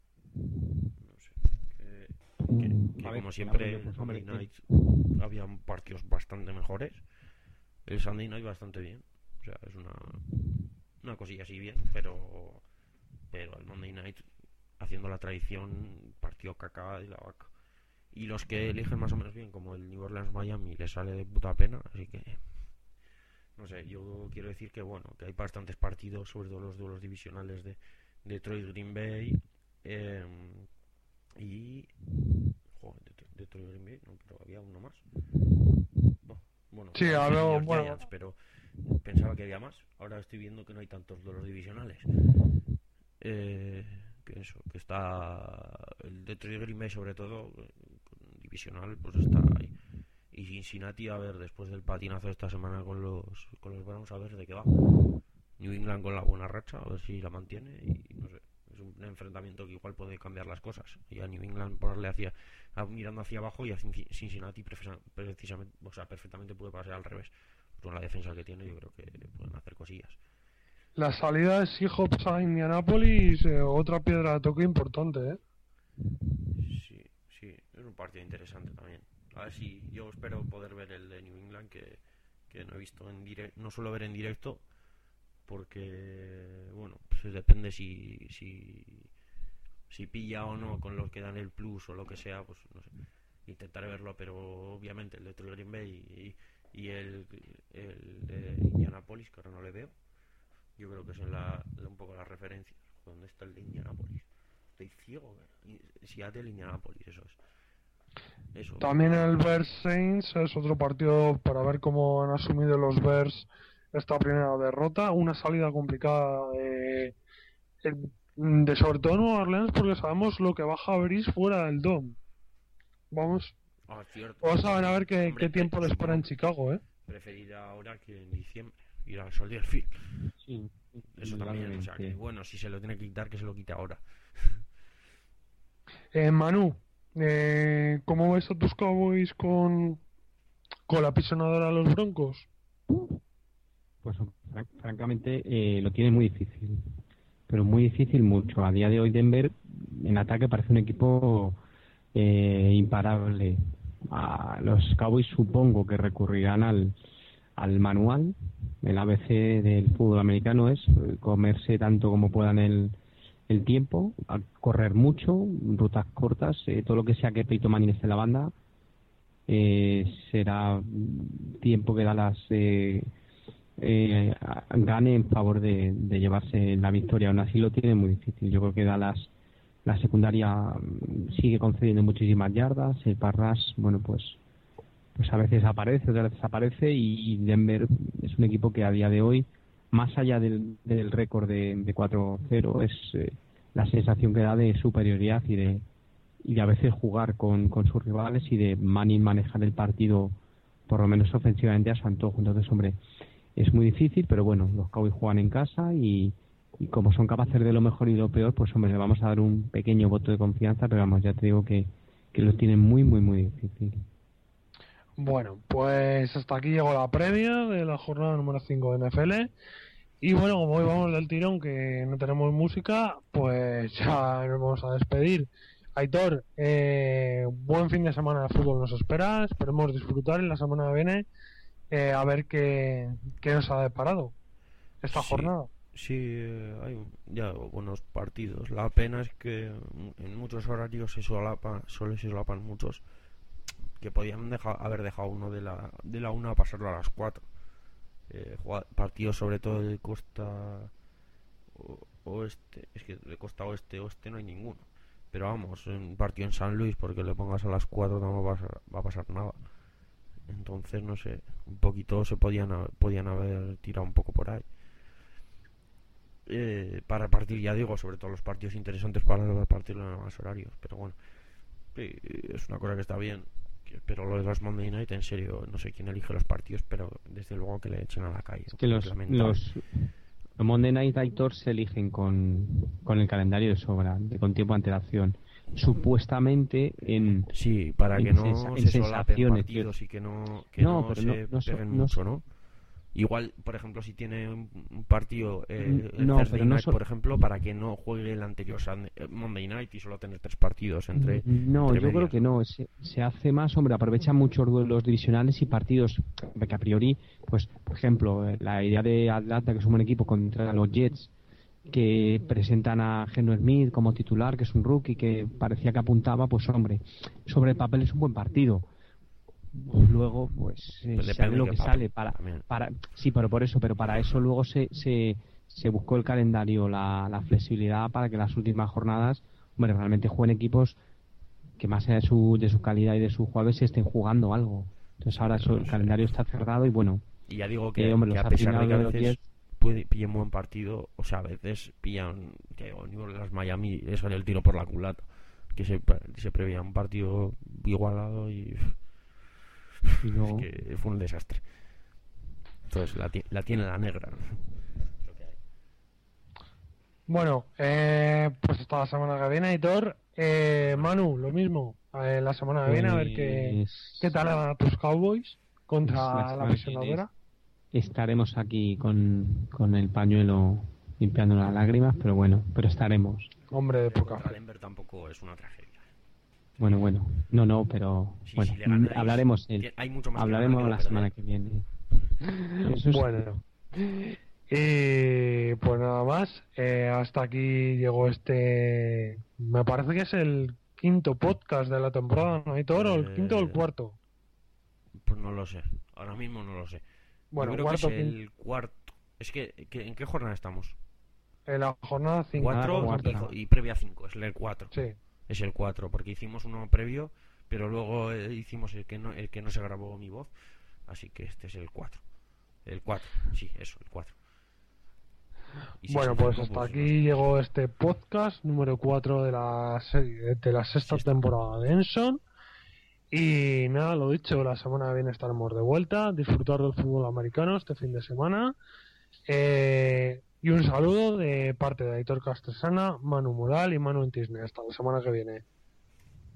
No sé. Que, que, Mm, que a ver, como siempre, pues, el hombre, Monday Night había partidos bastante mejores. El Sunday Night bastante bien. O sea, es una, una cosilla así bien, pero pero el Monday Night haciendo la tradición, partido caca de la vaca. Y los que eligen más o menos bien, como el New Orleans Miami, les sale de puta pena, así que no sé, yo quiero decir que bueno, que hay bastantes partidos, sobre todo los duelos divisionales de Detroit Green Bay, eh, y joder, Detroit, Detroit Green Bay, no, pero había uno más. No, bueno, Sí, los hablo- New York bueno. Giants, pero pensaba que había más. Ahora estoy viendo que no hay tantos duelos divisionales. Eh, que eso, que está el Detroit Green Bay sobre todo eh, divisional, pues está ahí. Y Cincinnati, a ver, después del patinazo de esta semana con los con los Browns, a ver de qué va. New England con la buena racha, a ver si la mantiene, y no sé, es un enfrentamiento que igual puede cambiar las cosas. Y a New England ponerle hacia, a, mirando hacia abajo, y a Cincinnati precisamente, o sea, perfectamente puede pasar al revés. Con la defensa que tiene, yo creo que pueden hacer cosillas. La salida de Seahawks a Indianapolis, eh, otra piedra de toque importante, ¿eh? Sí, sí, es un partido interesante también. A ver si yo espero poder ver el de New England, que, que no he visto en directo, no suelo ver en directo, porque, bueno, pues depende si, si, si pilla o no con los que dan el plus o lo que sea, pues no sé, intentaré verlo, pero obviamente el de Green Bay y, y el, el de Indianapolis, que ahora no le veo, yo creo que son la, la, un poco las referencias. ¿Dónde está el de Indianapolis? Estoy ciego, ¿eh? Seattle, Indianapolis, eso es. Eso. También el Bears Saints es otro partido para ver cómo han asumido los Bears esta primera derrota. Una salida complicada de, de sobre todo Nueva Orleans, porque sabemos lo que baja Breeze fuera del Dome. Vamos, ah, cierto. Vamos a ver a ver qué, Hombre, qué tiempo les espera en Chicago, ¿eh? Preferir ahora que en diciembre ir al Soldier Field. Sí, eso también, o sea, que bueno, si se lo tiene que quitar, que se lo quite ahora. eh, Manu, eh, ¿cómo ves a tus Cowboys con, con la pisonadora de los Broncos? Pues fran- francamente eh, lo tiene muy difícil, pero muy difícil mucho. A día de hoy Denver en ataque parece un equipo eh, imparable. A los Cowboys supongo que recurrirán al, al manual. El A B C del fútbol americano es comerse tanto como puedan el, el tiempo, a correr mucho, rutas cortas, eh, todo lo que sea que Peyton Manning esté en la banda eh, será tiempo que Dallas eh, eh, gane en favor de, de llevarse la victoria. Aún así lo tiene muy difícil. Yo creo que Dallas, la secundaria, sigue concediendo muchísimas yardas. El Parras, bueno, pues pues a veces aparece, otras veces aparece, y Denver es un equipo que a día de hoy, más allá del, del récord de, de cuatro cero, es eh, la sensación que da de superioridad y de y de a veces jugar con, con sus rivales y de Manning manejar el partido por lo menos ofensivamente a su antojo. Entonces, hombre, es muy difícil, pero bueno, los Cowboys juegan en casa y, y como son capaces de lo mejor y lo peor, pues hombre, le vamos a dar un pequeño voto de confianza, pero vamos, ya te digo que, que lo tienen muy, muy, muy difícil. Bueno, pues hasta aquí llegó la previa de la jornada número cinco de N F L. Y bueno, como hoy vamos del tirón, que no tenemos música, pues ya nos vamos a despedir. Aitor, eh, buen fin de semana de fútbol nos espera. Esperemos disfrutar en la semana que viene, eh, a ver qué, qué nos ha deparado esta sí, jornada. Sí, eh, hay ya buenos partidos. La pena es que en muchos horarios se solapan, solo se solapan muchos, que podían dejar, haber dejado uno de la de la una a pasarlo a las cuatro. Eh, partidos sobre todo de costa o, oeste, es que de costa oeste oeste no hay ninguno. Pero vamos, un partido en San Luis, porque le pongas a las cuatro no va a pasar, va a pasar nada. Entonces, no sé, un poquito se podían podían haber tirado un poco por ahí. Eh, para partir, ya digo, sobre todo los partidos interesantes para partirlo en más horarios. Pero bueno, eh, es una cosa que está bien. Pero lo de los Monday Night, en serio, no sé quién elige los partidos, pero desde luego que le echen a la calle. Es que los, los, los Monday Night Aitor se eligen con, con el calendario de sobra, de, con tiempo de antelación. Supuestamente en sí, para en que no sensa, se solapen partidos y que no, que no, no se no, no, peguen no, mucho, ¿no? Igual, por ejemplo, si tiene un partido eh, el no, Thursday Night, no por ejemplo, para que no juegue el anterior Monday Night y solo tener tres partidos entre. No, entre yo medias. creo que no. Se, se hace más, hombre, aprovecha muchos duelos divisionales y partidos que a priori, pues, por ejemplo, la idea de Atlanta, que es un buen equipo, contra los Jets, que presentan a Geno Smith como titular, que es un rookie que parecía que apuntaba, pues, hombre, sobre el papel es un buen partido. Luego pues, eh, pues sale lo que sale para, para sí, pero por eso pero para eso luego se se, se buscó el calendario, la, la flexibilidad para que las últimas jornadas, hombre, realmente jueguen equipos que más allá de su de su calidad y de sus jugadores estén jugando algo. Entonces ahora eso, el calendario está cerrado y bueno, y ya digo que, eh, hombre, que a pesar de que a veces puede pillar un buen partido, o sea, a veces pillan, que digo, las Miami le sale el tiro por la culata, que se, se preveía un partido igualado y Y luego... es que fue un desastre. Entonces la, la tiene la negra. Bueno, eh, pues hasta la semana que viene, Aitor. Eh, Manu, lo mismo. Eh, la semana que viene, a ver qué, Pues- qué tal van a tus Cowboys Pues contra la la semana que apisonadora. Estaremos aquí con, con el pañuelo limpiando las lágrimas, pero bueno, pero estaremos. Hombre de Pero poca contra fe. Denver tampoco es una tragedia. Bueno, bueno, no, no, pero Sí, bueno, si le ganáis, hablaremos el, que hay mucho más que hablaremos ganar que la perder. semana que viene. Eso es- Bueno, y pues nada más. Eh, hasta aquí llegó este. Me parece que es el quinto podcast de la temporada, ¿no, Aitor? ¿O el quinto o el Eh, cuarto? Pues no lo sé. Ahora mismo no lo sé. Bueno, Yo creo cuarto, que es el cuarto. Es que, que- ¿en qué jornada estamos? en la jornada cinco. Cuatro cuarta. y, jo- y previa cinco. Es el cuatro. Sí. Es el cuatro, porque hicimos uno previo, pero luego eh, hicimos el que no el que no se grabó mi voz. Así que este es el cuatro. El cuatro, sí, eso, el cuatro. Y si Bueno, es el pues cinco, hasta pues aquí no sé. llegó este podcast número cuatro de la serie, de la sexta Sexta. temporada de Enson. Y nada, lo dicho, la semana que viene estaremos de vuelta. Disfrutar del fútbol americano este fin de semana. Eh, y un saludo de parte de Aitor Castresana, Manu Mural y Manu Entisne. Hasta la semana que viene.